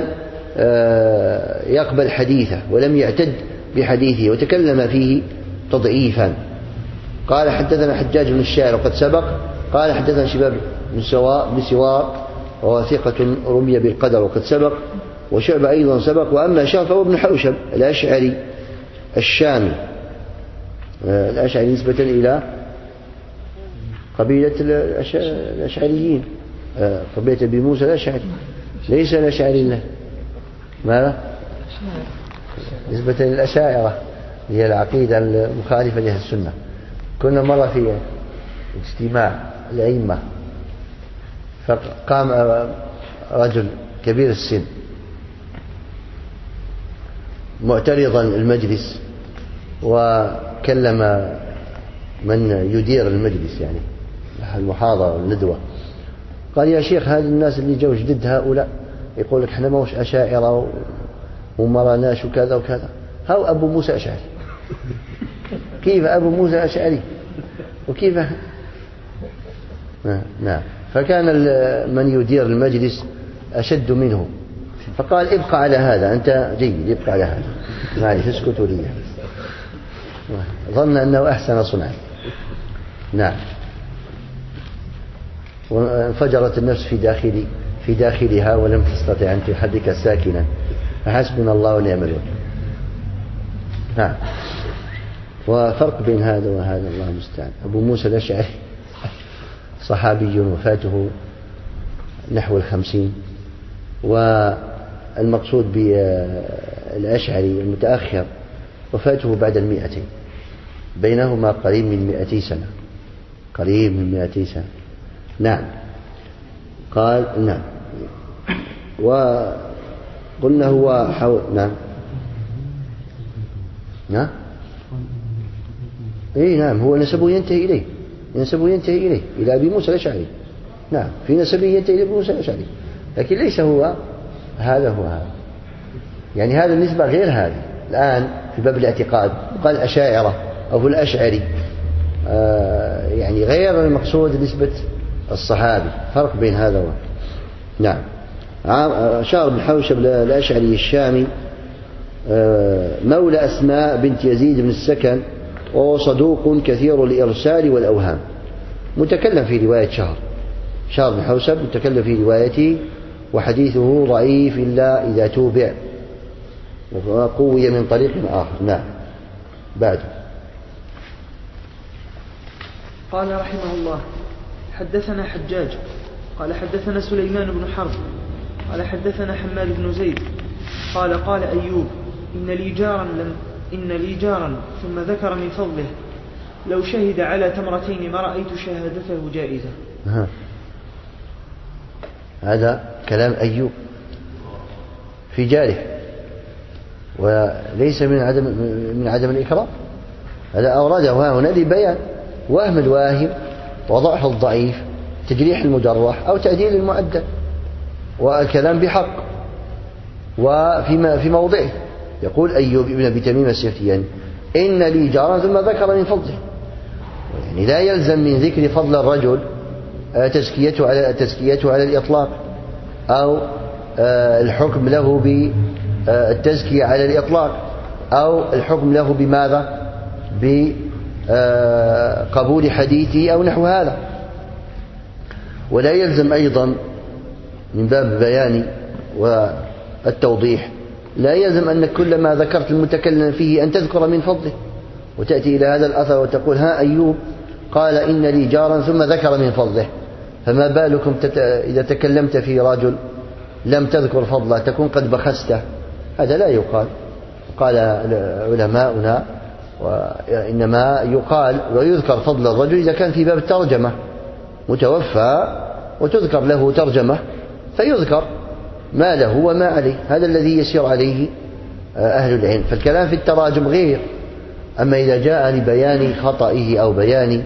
يقبل حديثه، ولم يعتد بحديثه، وتكلم فيه تضعيفا. قال: حدثنا حجاج بن الشاعر وقد سبق. قال: حدثنا شباب بن سوار وهو ثقة رمي بالقدر وقد سبق. وشعبة أيضا سبق. وأما شهر فهو ابن حوشب الأشعري الشامي، الأشعري نسبة إلى قبيلة الأشعريين، قبيلة أبي موسى الأشعري، ليس الأشعري له ماذا؟ نسبة للأشاعرة، هي العقيدة المخالفة لأهل السنة. كنا مرة في اجتماع الأئمة، فقام رجل كبير السن معترضا المجلس، وكلم من يدير المجلس، يعني المحاضرة والندوة، قال: يا شيخ، هذه الناس اللي جو جدد هؤلاء يقول لك احنا موش أشاعرة ومراناش وكذا وكذا. هاو أبو موسى أشعري. كيف أبو موسى أشعري؟ وكيف؟ نعم. فكان من يدير المجلس أشد منه، فقال: ابقى على هذا، أنت جيد، ابقى على هذا، معلش اسكتوا لي. ظن أنه أحسن صنعا. نعم. وانفجرت النفس في داخلها ولم تستطع أن تحرك ساكنا، فحسبنا الله ونعم الوكيل. نعم. وفرق بين هذا وهذا الله المستعان. أبو موسى الأشعري صحابي وفاته نحو 50، والمقصود بالأشعري المتأخر وفاته بعد 200، بينهما قريب من 200 سنة، قريب من 200 سنة. نعم. قال: نعم. وقلنا هو نعم. نعم. إيه نعم، هو نسبه ينتهي إليه، ينسب ينتهي إليه إلى أبي موسى الأشعري. نعم في نسبه ينتهي إلى أبي موسى الأشعري، لكن ليس هو هذا. يعني هذا النسبة غير هذه. الآن في باب الاعتقاد قال الأشاعرة أو في الأشعري، يعني غير المقصود نسبة الصحابي، فرق بين هذا وهذا. نعم. شهر بن حوشب الأشعري الشامي مولى أسماء بنت يزيد بن السكن، وهو صدوق كثير الإرسال والأوهام، متكلم في رواية شهر بن حوشب متكلم في روايته، وحديثه ضعيف إلا إذا توبع وقوي من طريق آخر. نعم. بعد قال رحمه الله: حدثنا حجاج قال حدثنا سليمان بن حرب قال حدثنا حماد بن زيد قال أيوب: إن لي جارا ثم ذكر من فضله: لو شهد على تمرتين ما رأيت شهادته جائزة. هذا كلام أيوب في جاره، وليس من عدم الإكرام. هذا أورده هنا لبيان وهم الواهم وضعف الضعيف، تجريح المجرح أو تعديل المؤدل، والكلام بحق وفي موضعه. يقول أيوب ابن أبي تميم السختياني: إن لي جارا، ثم ذكر من فضله. يعني لا يلزم من ذكر فضل الرجل تزكيته على الإطلاق، أو الحكم له بالتزكية على الإطلاق، أو الحكم له بماذا؟ بقبول حديثه أو نحو هذا. ولا يلزم أيضا من باب البيان والتوضيح، لا يلزم أن كل ما ذكرت المتكلم فيه أن تذكر من فضله، وتأتي إلى هذا الأثر وتقول: ها أيوب قال إن لي جارا ثم ذكر من فضله، فما بالكم إذا تكلمت في رجل لم تذكر فضله تكون قد بخسته. هذا لا يقال. قال علماؤنا: وإنما يقال ويذكر فضل الرجل إذا كان في باب الترجمة متوفى وتذكر له ترجمة، فيذكر ما له وما عليه. هذا الذي يسير عليه أهل العلم. فالكلام في التراجم غير. أما إذا جاء لبيان خطئه أو بيان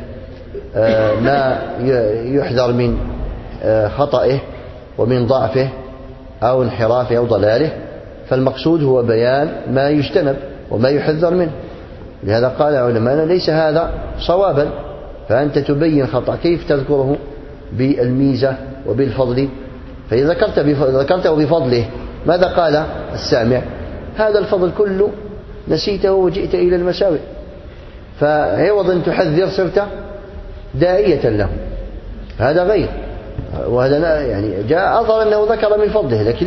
ما يحذر من خطئه ومن ضعفه أو انحرافه أو ضلاله، فالمقصود هو بيان ما يجتنب وما يحذر منه. لهذا قال علماءنا: ليس هذا صوابا، فأنت تبين خطأ كيف تذكره بالميزة وبالفضل؟ فإذا ذكرته بفضله ماذا قال السامع؟ هذا الفضل كله نسيته وجئت إلى المساوئ، فعوض أن تحذر صرت داعية له. هذا غير. وهذا يعني جاء أظهر أنه ذكر من فضله، لكن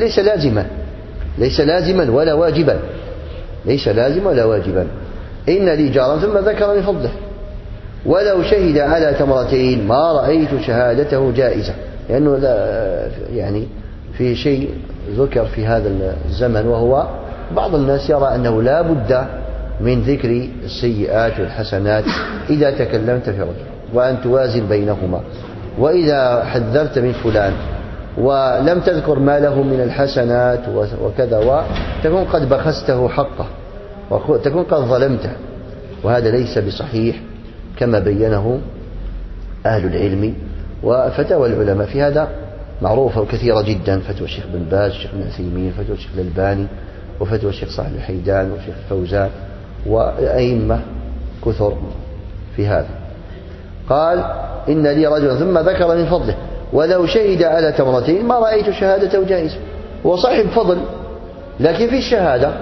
ليس لازما ولا واجبا. ليس لازم ولا واجبا. إن لي جارا ثم ذكر من فضله: ولو شهد على تمرتين ما رأيت شهادته جائزة. لأنه يعني في شيء ذكر في هذا الزمن، وهو بعض الناس يرى أنه لا بد من ذكر السيئات والحسنات إذا تكلمت في رجل، وأن توازن بينهما. وإذا حذرت من فلان ولم تذكر ما له من الحسنات وكذا، وتكون قد بخسته حقه وتكون قد ظلمته، وهذا ليس بصحيح كما بينه أهل العلم. وفتاوى العلماء في هذا معروفة وكثيرة جدا: فتوى الشيخ بن باز، الشيخ بن عثيمين، فتوى الشيخ الألباني، وفتوى الشيخ صالح الحيدان، والشيخ فوزان، وأئمة كثر في هذا. قال: إن لي رجلا ثم ذكر من فضله: ولو شهد على تمرتين ما رأيت شهادته جائزة. هو صاحب فضل، لكن في الشهادة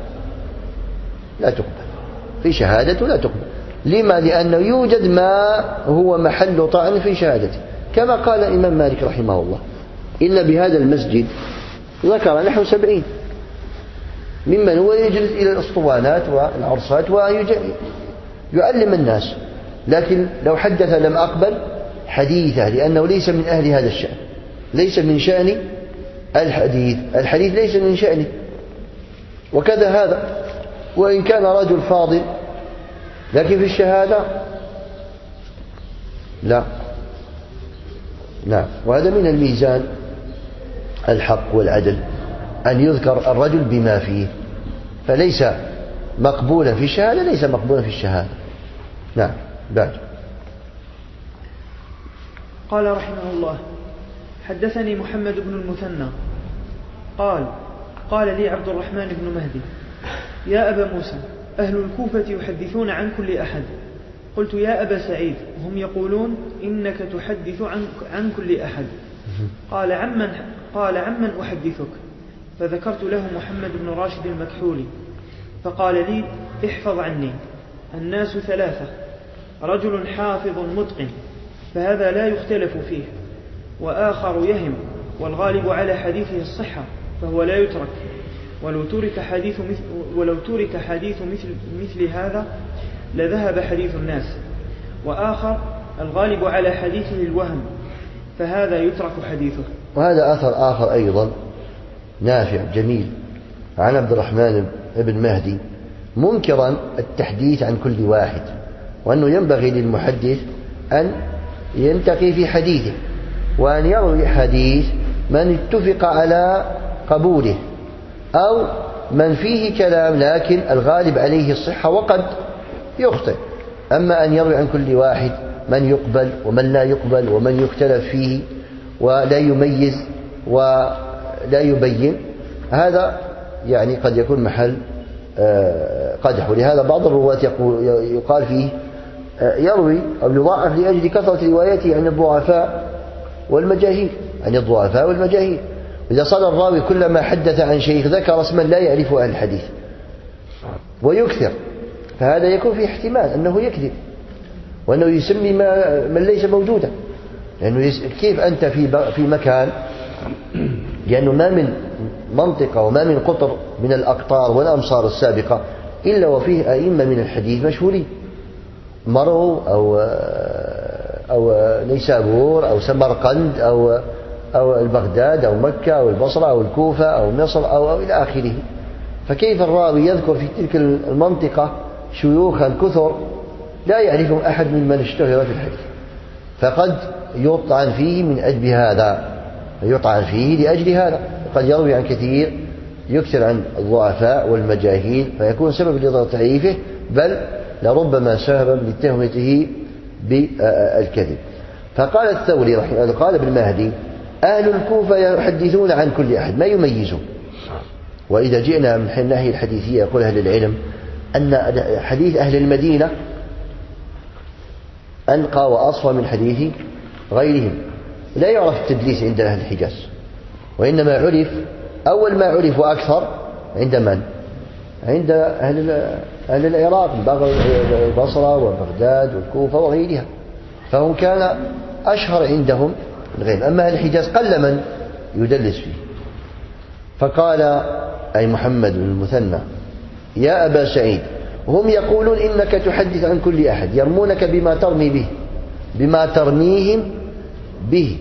لا تقبل، في شهادته لا تقبل. لما؟ لأنه يوجد ما هو محل طعن في شهادته، كما قال الإمام مالك رحمه الله: إن بهذا المسجد ذكر نحو 70 ممن هو يجلس إلى الأسطوانات والعرصات ويعلم الناس، لكن لو حدث لم أقبل حديثه، لأنه ليس من أهل هذا الشأن، ليس من شأن الحديث ليس من شأنه. وكذا هذا، وإن كان رجل فاضل، لكن في الشهادة لا. نعم. وهذا من الميزان الحق والعدل، أن يذكر الرجل بما فيه، فليس مقبولا في الشهادة ليس مقبولا في الشهادة. نعم. بعد قال رحمه الله: حدثني محمد بن المثنى قال لي عبد الرحمن بن مهدي: يا أبا موسى، أهل الكوفة يحدثون عن كل أحد. قلت: يا أبا سعيد، هم يقولون إنك تحدث عن كل أحد. قال: عمن أحدثك؟ فذكرت له محمد بن راشد المكحولي، فقال لي: احفظ عني. الناس ثلاثة: رجل حافظ متقن، فهذا لا يختلف فيه، وآخر يهم، والغالب على حديثه الصحة، فهو لا يترك، ولو ترك حديث مثل هذا لذهب حديث الناس. وآخر الغالب على حديثه الوهم، فهذا يترك حديثه. وهذا أثر آخر أيضا نافع جميل عن عبد الرحمن بن مهدي منكرا التحديث عن كل واحد، وأنه ينبغي للمحدث أن ينتقي في حديثه، وأن يروي حديث من اتفق على قبوله أو من فيه كلام لكن الغالب عليه الصحة وقد يخطئ. أما أن يروي عن كل واحد من يقبل ومن لا يقبل ومن يختلف فيه ولا يميز ولا يبين، هذا يعني قد يكون محل قدح. ولهذا بعض الرواة يقال فيه يروي أو يضاعف لأجل كثرة روايته عن الضعفاء والمجاهيل. إذا صار الراوي كلما حدث عن شيخ ذكر اسما لا يعرفه أهل الحديث ويكثر، فهذا يكون فيه احتمال أنه يكذب وأنه يسمي من ليس موجودا. لأنه كيف أنت في مكان، لأنه ما من منطقة وما من قطر من الأقطار والأمصار السابقة إلا وفيه أئمة من الحديث مشهورين، مرو أو نيسابور أو سمرقند أو البغداد أو مكة أو البصرة أو الكوفة أو مصر أو إلى آخره. فكيف الراوي يذكر في تلك المنطقة شيوخا كثر لا يعرفهم أحد ممن اشتهر في الحديث، فقد يطعن فيه من أجل هذا، لأجل هذا قد يروي عن كثير، يكثر عن الضعفاء والمجاهيل، فيكون سبب لضعيفه، بل لربما سببا لتهمته بالكذب. فقال الثوري رحمه الله، قال ابن مهدي: أهل الكوفة يحدثون عن كل أحد، ما يميزون. وإذا جئنا من الناحية الحديثية يقول أهل العلم أن حديث أهل المدينة أنقى وأصفى من حديث غيرهم. لا يعرف التدليس عند أهل الحجاز، وإنما عرف أول ما عرف وأكثر عند من؟ عند أهل العراق، البصرة وبغداد والكوفة وغيرها، فهم كان أشهر عندهم من غيرهم. أما أهل الحجاز قل من يدلس فيه. فقال أي محمد بن المثنى: يا أبا سعيد، هم يقولون إنك تحدث عن كل أحد، يرمونك بما ترميهم به.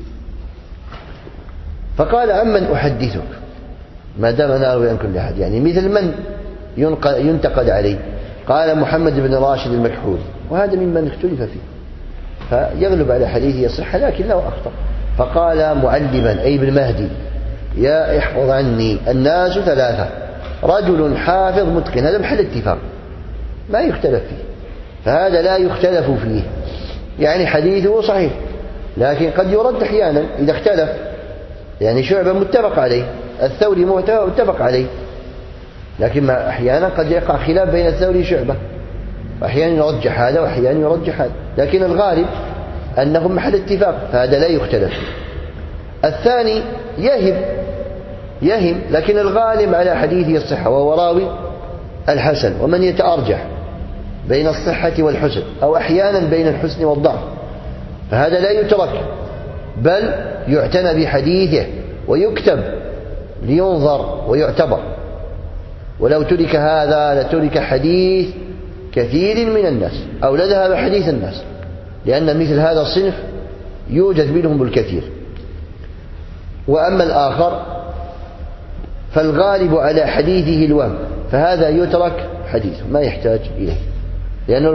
فقال: عمن أحدثك ما دام أنا أروي عن كل أحد، يعني مثل من ينتقد عليه؟ قال: محمد بن راشد المكحولي، وهذا ممن اختلف فيه، فيغلب على حديثه الصحة لكنه أخطأ. فقال معلما أي ابن مهدي: يا احفظ عني، الناس ثلاثة: رجل حافظ متقن، هذا محل اتفاق ما يختلف فيه، فهذا لا يختلف فيه، يعني حديثه صحيح، لكن قد يرد أحيانا إذا اختلف. يعني شعبة متفق عليه، الثوري متفق عليه، لكن أحيانا قد يقع خلاف بين الثوري وشعبة، وأحيانا يرجح هذا وأحيانا يرجح هذا، لكن الغالب أنهم محل اتفاق، فهذا لا يختلف فيه. الثاني يهم، لكن الغالب على حديثه الصحة، وهو راوي الحسن، ومن يتأرجح بين الصحة والحسن، أو أحيانا بين الحسن والضعف، فهذا لا يترك، بل يعتنى بحديثه ويكتب لينظر ويعتبر. ولو ترك هذا لترك حديث كثير من الناس، أو لذهب حديث الناس، لأن مثل هذا الصنف يوجد منهم الكثير. وأما الآخر فالغالب على حديثه الوهم، فهذا يترك حديثه ما يحتاج إليه، لأنه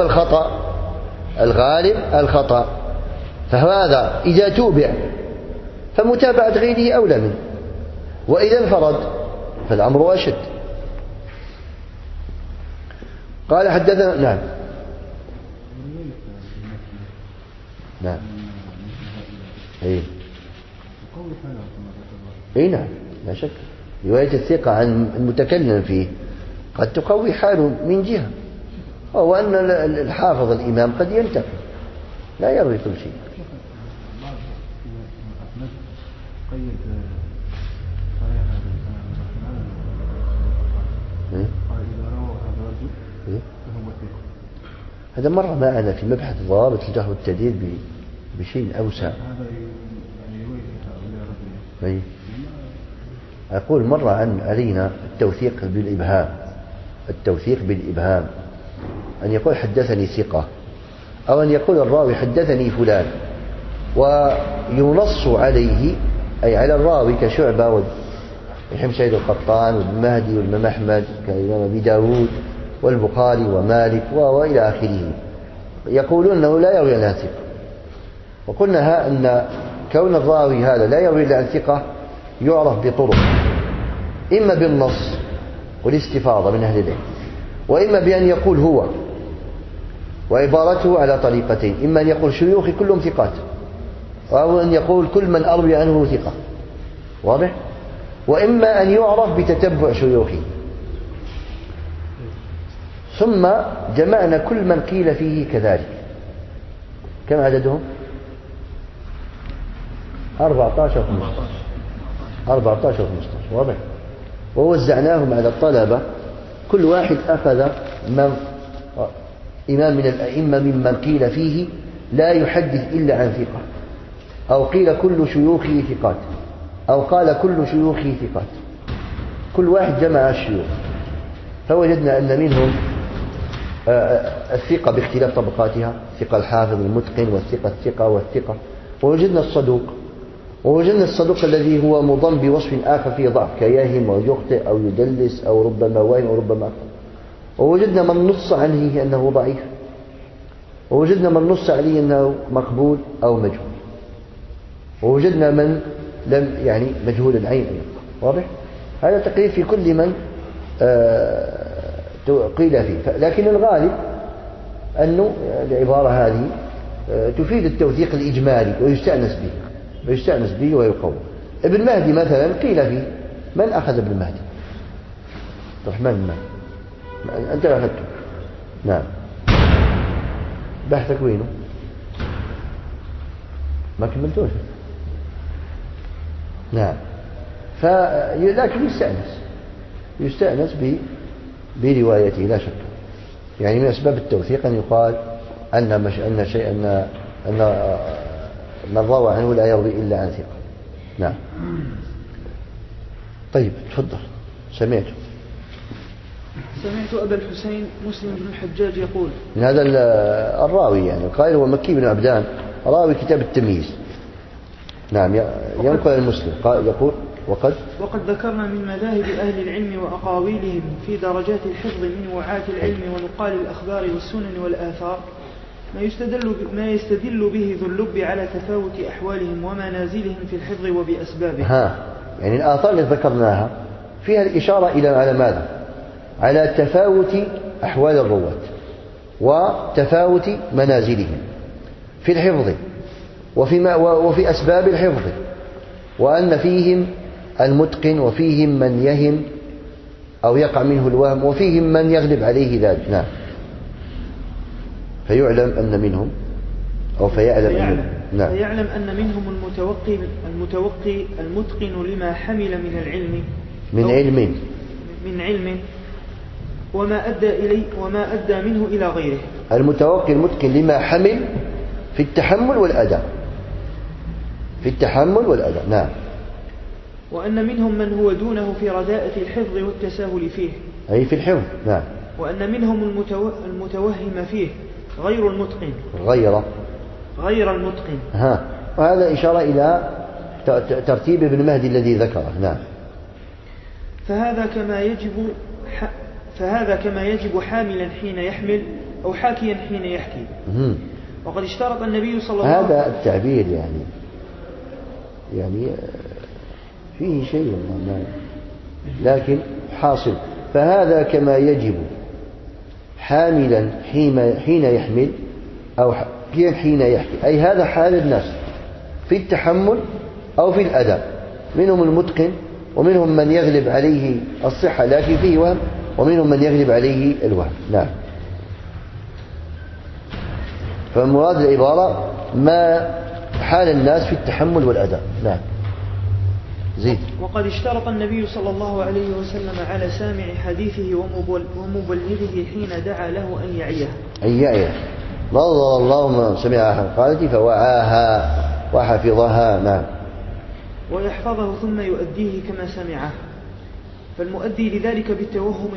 الغالب الخطأ، فهذا إذا توبع فمتابعة غيره أولى منه، وإذا انفرد فالأمر أشد. قال حدثنا نعم أي أي نعم لا شك. رواية الثقة عن المتكلم فيه قد تقوي حاله من جهة، وهو أن الحافظ الإمام قد ينتقل لا يروي كل شيء. هذا مرة معنا في مبحث ضوابط الجرح والتعديل بشيء أوسع. أقول مرة علينا التوثيق بالإبهام، التوثيق بالإبهام، أن يقول حدثني ثقة، أو أن يقول الراوي حدثني فلان وينص عليه أي على الراوي كشعبة ويحيى سعيد القطان وابن مهدي والإمام أحمد كالإمام أبي داود والبخاري ومالك وإلى آخره، يقولون أنه لا يروي عن ثقة. وقلنا أن كون الراوي هذا لا يروي عن ثقة يعرف بطرق، إما بالنص والاستفاضة من أهل العلم، وإما بأن يقول هو، وعبارته على طريقتين، إما أن يقول شيوخي كلهم ثقات، أو أن يقول كل من أروي عنه ثقة، واضح؟ وإما أن يعرف بتتبع شيوخه. ثم جمعنا كل من قيل فيه كذلك. كم عددهم؟ 14 و15، واضح؟ ووزعناهم على الطلبة، كل واحد أخذ إمام من الأئمة ممن قيل فيه لا يحدث إلا عن ثقة، أو قيل كل شيوخه ثقات، أو قال كل شيوخه ثقات. كل واحد جمع الشيوخ، فوجدنا أن منهم الثقة باختلاف طبقاتها، الثقة الحافظ المتقن، والثقة الثقة والثقة، ووجدنا الصدوق، ووجدنا الصدوق الذي هو مضم بوصف آخر فيه ضعف كيهم أو يخطئ أو يدلس أو ربما واهم أو ربما أخطأ، ووجدنا من نص عليه أنه ضعيف، ووجدنا من نص عليه أنه مقبول أو مجهول، ووجدنا من لم يعني مجهول العين. واضح؟ هذا تقريب في كل من قيل فيه. لكن الغالب أنه العبارة هذه تفيد التوثيق الإجمالي ويستأنس به ويقوم. ابن مهدي مثلا قيل فيه، من أخذ ابن مهدي؟ الرحمن بن مهدي، أنت أخذته. نعم، بحثك وينه؟ ما كملتوش. نعم، لكن يستأنس بروايته لا شك. يعني من أسباب التوثيق أن يقال أن من روى عنه لا يروي إلا عن ثقة. نعم. طيب تفضل. سمعت أبا الحسين مسلم بن الحجاج يقول، من هذا الراوي يعني القائل هو مكي بن عبدان، راوي كتاب التمييز. نعم، ينقل المسلم يقول وقد ذكرنا من مذاهب أهل العلم وأقاويلهم في درجات الحفظ من وعاة العلم ونقال الأخبار والسنن والآثار ما يستدل به ذو اللب على تفاوت أحوالهم ومنازلهم في الحفظ وبأسبابه. يعني الآثار اللي ذكرناها فيها الإشارة على ماذا؟ على تفاوت أحوال الرواة وتفاوت منازلهم في الحفظ وفي أسباب الحفظ، وأن فيهم المتقن وفيهم من يهم أو يقع منه الوهم وفيهم من يغلب عليه ذلك. نعم، فيعلم أن منهم أو فيعلم أن منهم المتوقي المتقن لما حمل من العلم من علم وما أدى منه إلى غيره. المتوقي المتقن لما حمل في التحمل والأداء. نعم. وأن منهم من هو دونه في رداءة الحفظ والتساهل فيه، أي في الحفظ. نعم. وأن منهم المتوهم فيه غير المتقن. وهذا إشارة إلى ترتيب ابن مهدي الذي ذكره. نعم. فهذا كما يجب حاملا حين يحمل أو حاكيا حين يحكي. وقد اشترط النبي صلى الله عليه وسلم هذا التعبير يعني فيه شيء والله، لكن حاصل. فهذا كما يجب حاملا حين يحمل أو حين يحكي، أي هذا حال الناس في التحمل أو في الأداء. منهم المتقن، ومنهم من يغلب عليه الصحة لكن فيه وهم، ومنهم من يغلب عليه الوهم. نعم. فمراد العبارة ما حال الناس في التحمل والأداء. نعم. زيد. وقد اشترط النبي صلى الله عليه وسلم على سامع حديثه ومبلغه حين دعا له أن يعيه. نظر الله من سمع قالتي فوعاها وحفظها. نعم. ويحفظه ثم يؤديه كما سمعه. فالمؤدي لذلك بالتوهم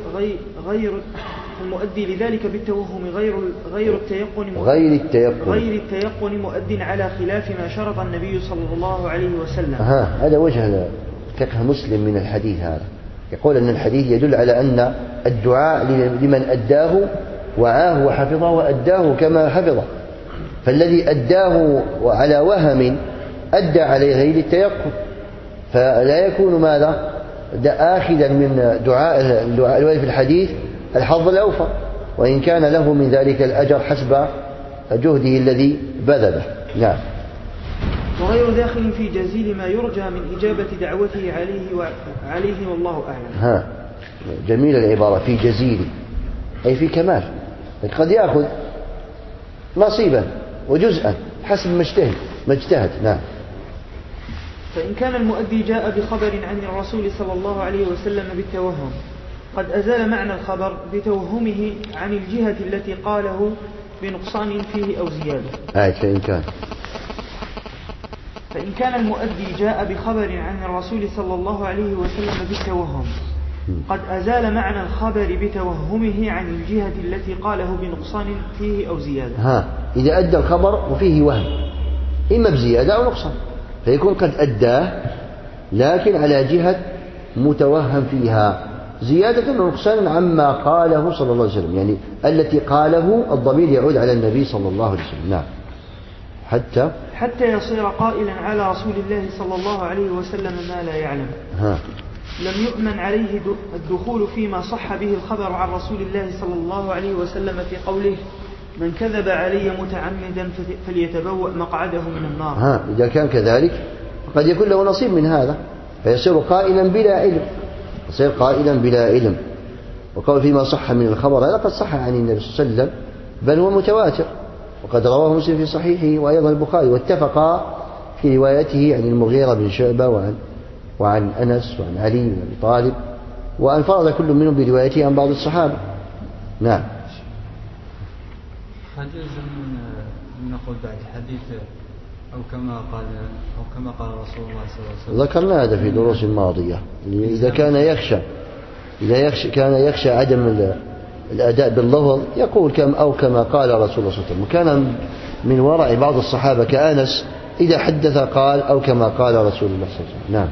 غير التيقن مؤد على خلاف ما شرط النبي صلى الله عليه وسلم. هذا وجه فقه مسلم من الحديث هذا. يقول أن الحديث يدل على أن الدعاء لمن أداه وعاه وحفظه وأداه كما حفظه. فالذي أداه على وهم أدى عليه غير التيقن، فلا يكون ماذا آخذا من دعاء الوارد في الحديث الحظ الأوفر، وإن كان له من ذلك الأجر حسب جهده الذي بذله. نعم. وغير داخل في جزيل ما يرجى من إجابة دعوته عليه والله أعلم. جميل العبارة، في جزيل أي في كمال، قد يأخذ نصيبا وجزءا حسب ما اجتهد. نعم. فإن كان المؤدي جاء بخبر عن الرسول صلى الله عليه وسلم بالتوهم قد أزال معنى الخبر بتوهمه عن الجهة التي قاله بنقصان فيه أو زيادة. فإن كان المؤدي جاء بخبر عن الرسول صلى الله عليه وسلم بالتوهم قد أزال معنى الخبر بتوهمه عن الجهة التي قاله بنقصان فيه أو زيادة. إذا أدى الخبر وفيه وهم إما بزيادة أو نقصان، فيكون قد أداه لكن على جهة متوهم فيها زيادة ونقصان عما قاله صلى الله عليه وسلم، يعني التي قاله الضمير يعود على النبي صلى الله عليه وسلم. نعم. حتى يصير قائلا على رسول الله صلى الله عليه وسلم ما لا يعلم. لم يؤمن عليه الدخول فيما صح به الخبر عن رسول الله صلى الله عليه وسلم في قوله من كذب علي متعمدا فليتبوأ مقعده من النار. إذا كان كذلك قد يكون له نصيب من هذا فيصير قائلا بلا علم. وقال فيما صح من الخبر هذا قد صح عن النبي صلى الله عليه وسلم بل هو متواتر، وقد رواه مسلم في صحيحه وأيضا البخاري، واتفقا في روايته عن المغيرة بن شعبة وعن أنس وعن علي بن أبي طالب، وانفرد كل منهم بروايته عن بعض الصحابة. نعم. هل يلزم أن نقول بعد الحديث أو كما قال رسول الله صلى الله عليه وسلم؟ ذكرنا هذا في دروس ماضية. إذا كان يخشى عدم الأداء باللفظ يقول كما قال رسول الله صلى الله عليه وسلم. كان من وراء بعض الصحابة كأنس إذا حدث قال أو كما قال رسول الله صلى الله عليه وسلم. نعم.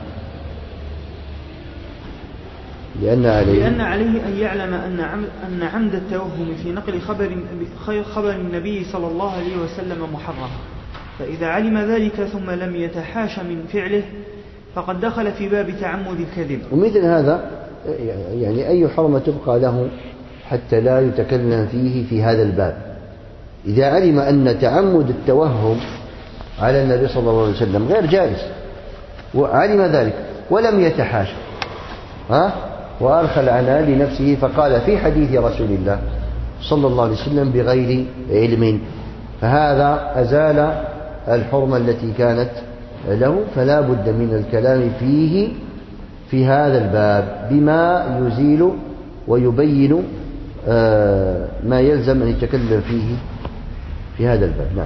لأن عليه أن يعلم أن عمد التوهم في نقل خبر النبي صلى الله عليه وسلم محرم، فإذا علم ذلك ثم لم يتحاش من فعله فقد دخل في باب تعمد الكذب. ومثل هذا يعني أي حرمة تبقى له حتى لا يتكلم فيه في هذا الباب. إذا علم أن تعمد التوهم على النبي صلى الله عليه وسلم غير جائز وعلم ذلك ولم يتحاش وأرخى العناء لنفسه فقال في حديث رسول الله صلى الله عليه وسلم بغير علم، فهذا أزال الحرمة التي كانت له، فلا بد من الكلام فيه في هذا الباب بما يزيل ويبين ما يلزم أن يتكلم فيه في هذا الباب. نعم.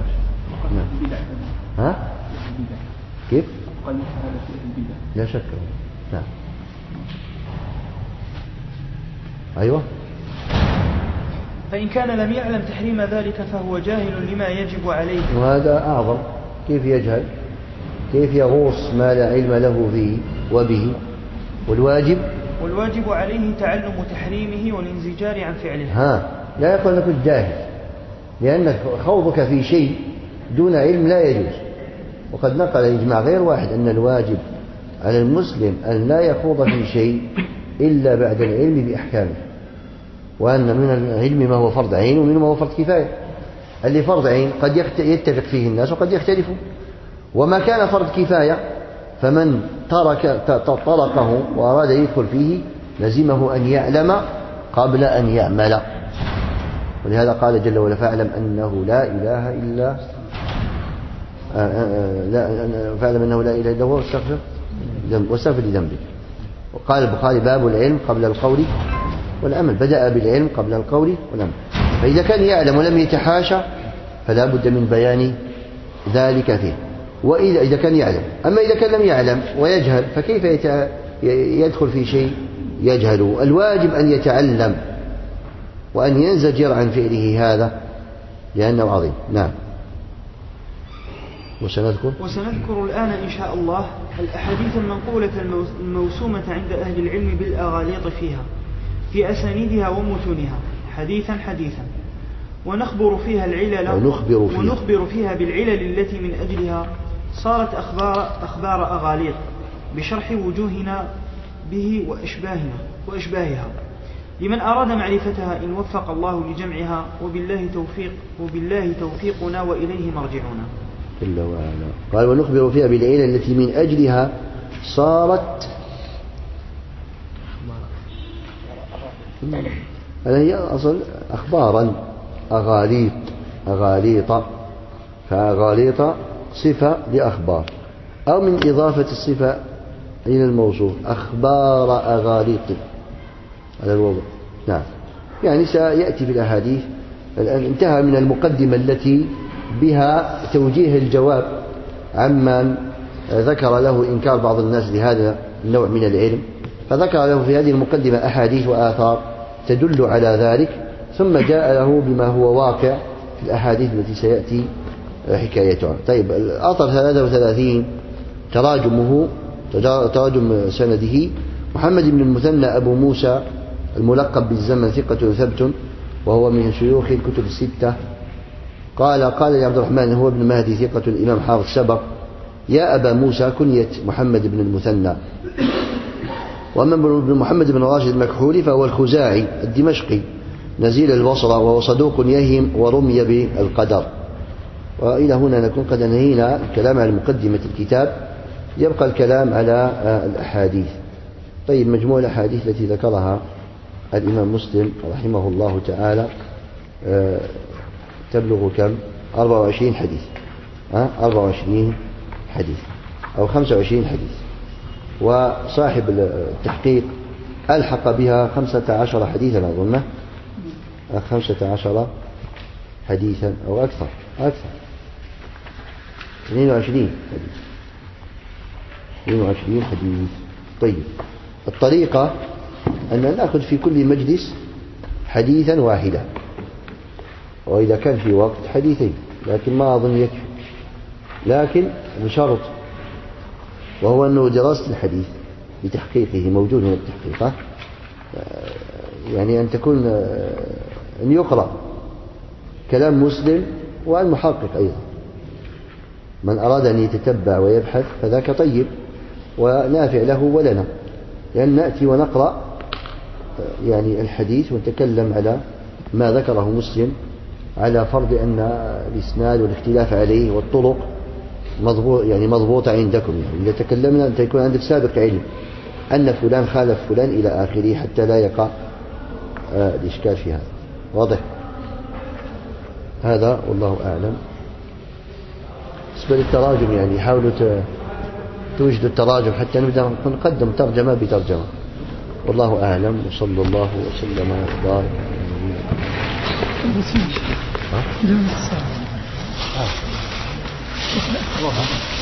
كيف؟ لا شك. نعم. أيوة. فإن كان لم يعلم تحريم ذلك فهو جاهل لما يجب عليه، وهذا أعظم. كيف يجهل؟ كيف يغوص ما لا علم له فيه وبه؟ والواجب عليه تعلم تحريمه والانزجار عن فعله. لا يقول لك الجاهل، لأن خوضك في شيء دون علم لا يجوز. وقد نقل إجماع غير واحد أن الواجب على المسلم أن لا يخوض في شيء إلا بعد العلم بأحكامه، وأن من العلم ما هو فرض عين ومنه ما هو فرض كفاية. اللي فرض عين قد يتفق فيه الناس وقد يختلفوا، وما كان فرض كفاية فمن طرقه وأراد يدخل فيه لزمه أن يعلم قبل أن يعمل. ولهذا قال جل وعلا فاعلم أنه لا إله إلا فاعلم أنه لا إله إلا هو واستغفر لذنبك. وقال البخاري باب العلم قبل القول والعمل، بدأ بالعلم قبل القول والعمل. فإذا كان يعلم ولم يتحاشى فلا بد من بيان ذلك فيه، وإذا كان يعلم. أما إذا كان لم يعلم ويجهل فكيف يدخل في شيء يجهل؟ الواجب أن يتعلم وأن ينزجر عن فعله هذا لأنه عظيم. نعم. وسنذكر الآن إن شاء الله الأحاديث المنقولة الموسومة عند أهل العلم بالأغاليط فيها في أسانيدها ومتونها حديثا ونخبر فيها بالعلل التي من أجلها صارت أخبار أغاليط بشرح وجوهنا به وأشباهها لمن أراد معرفتها إن وفق الله لجمعها وبالله توفيقنا وإليه مرجعنا. جل وعلا قال ونخبر فيها بالعلل التي من أجلها صارت هذا هي أصل أخبارا أغاليط فأغاليط صفة لأخبار أو من إضافة الصفة إلى الموصوف أخبار أغاليط على الوضع. نعم. يعني سيأتي في الأحاديث. الآن انتهى من المقدمة التي بها توجيه الجواب عمن ذكر له إنكار بعض الناس لهذا النوع من العلم، فذكر له في هذه المقدمة أحاديث وآثار تدل على ذلك، ثم جاء له بما هو واقع في الأحاديث التي سيأتي حكايتها. طيب الأثر 33 تراجم سنده: محمد بن المثنى أبو موسى الملقب بالزمن ثقة ثبت وهو من شيوخ الكتب الستة. قال لعبد الرحمن هو ابن مهدي ثقة الإمام حافظ سبق يا أبا موسى كنية محمد بن المثنى. وأما ابن محمد بن راشد المكحولي فهو الخزاعي الدمشقي نزيل البصرة وهو صدوق يهم ورمي بالقدر. وإلى هنا نكون قد انهينا الكلام على مقدمة الكتاب، يبقى الكلام على الأحاديث. طيب مجموع الأحاديث التي ذكرها الإمام مسلم رحمه الله تعالى تبلغ كم؟ 24 حديث 24 حديث أو 25 حديث. وصاحب التحقيق ألحق بها 15 حديثا أظن 15 حديثا أو أكثر 22 حديث. طيب الطريقة أن نأخذ في كل مجلس حديثا واحدا، وإذا كان في وقت حديثين، لكن ما أظن يكفي، لكن بشرط وهو أنه دراسة الحديث بتحقيقه موجود من التحقيق، يعني أن تكون أن يقرأ كلام مسلم والمحقق أيضا. من أراد أن يتتبع ويبحث فذاك طيب ونافع له ولنا، لأن نأتي ونقرأ يعني الحديث ونتكلم على ما ذكره مسلم على فرض أن الإسناد والاختلاف عليه والطرق مضبوطة عندكم. يعني إذا تكلمنا أنت يكون عندك سابق علم أن فلان خالف فلان إلى آخره حتى لا يقع الإشكال في هذا. واضح؟ هذا والله أعلم. بالنسبة للتراجم يعني حاولوا توجدوا التراجم حتى نبدأ نقدم ترجمة بترجمة. والله أعلم، وصلى الله وسلم وبارك على نبينا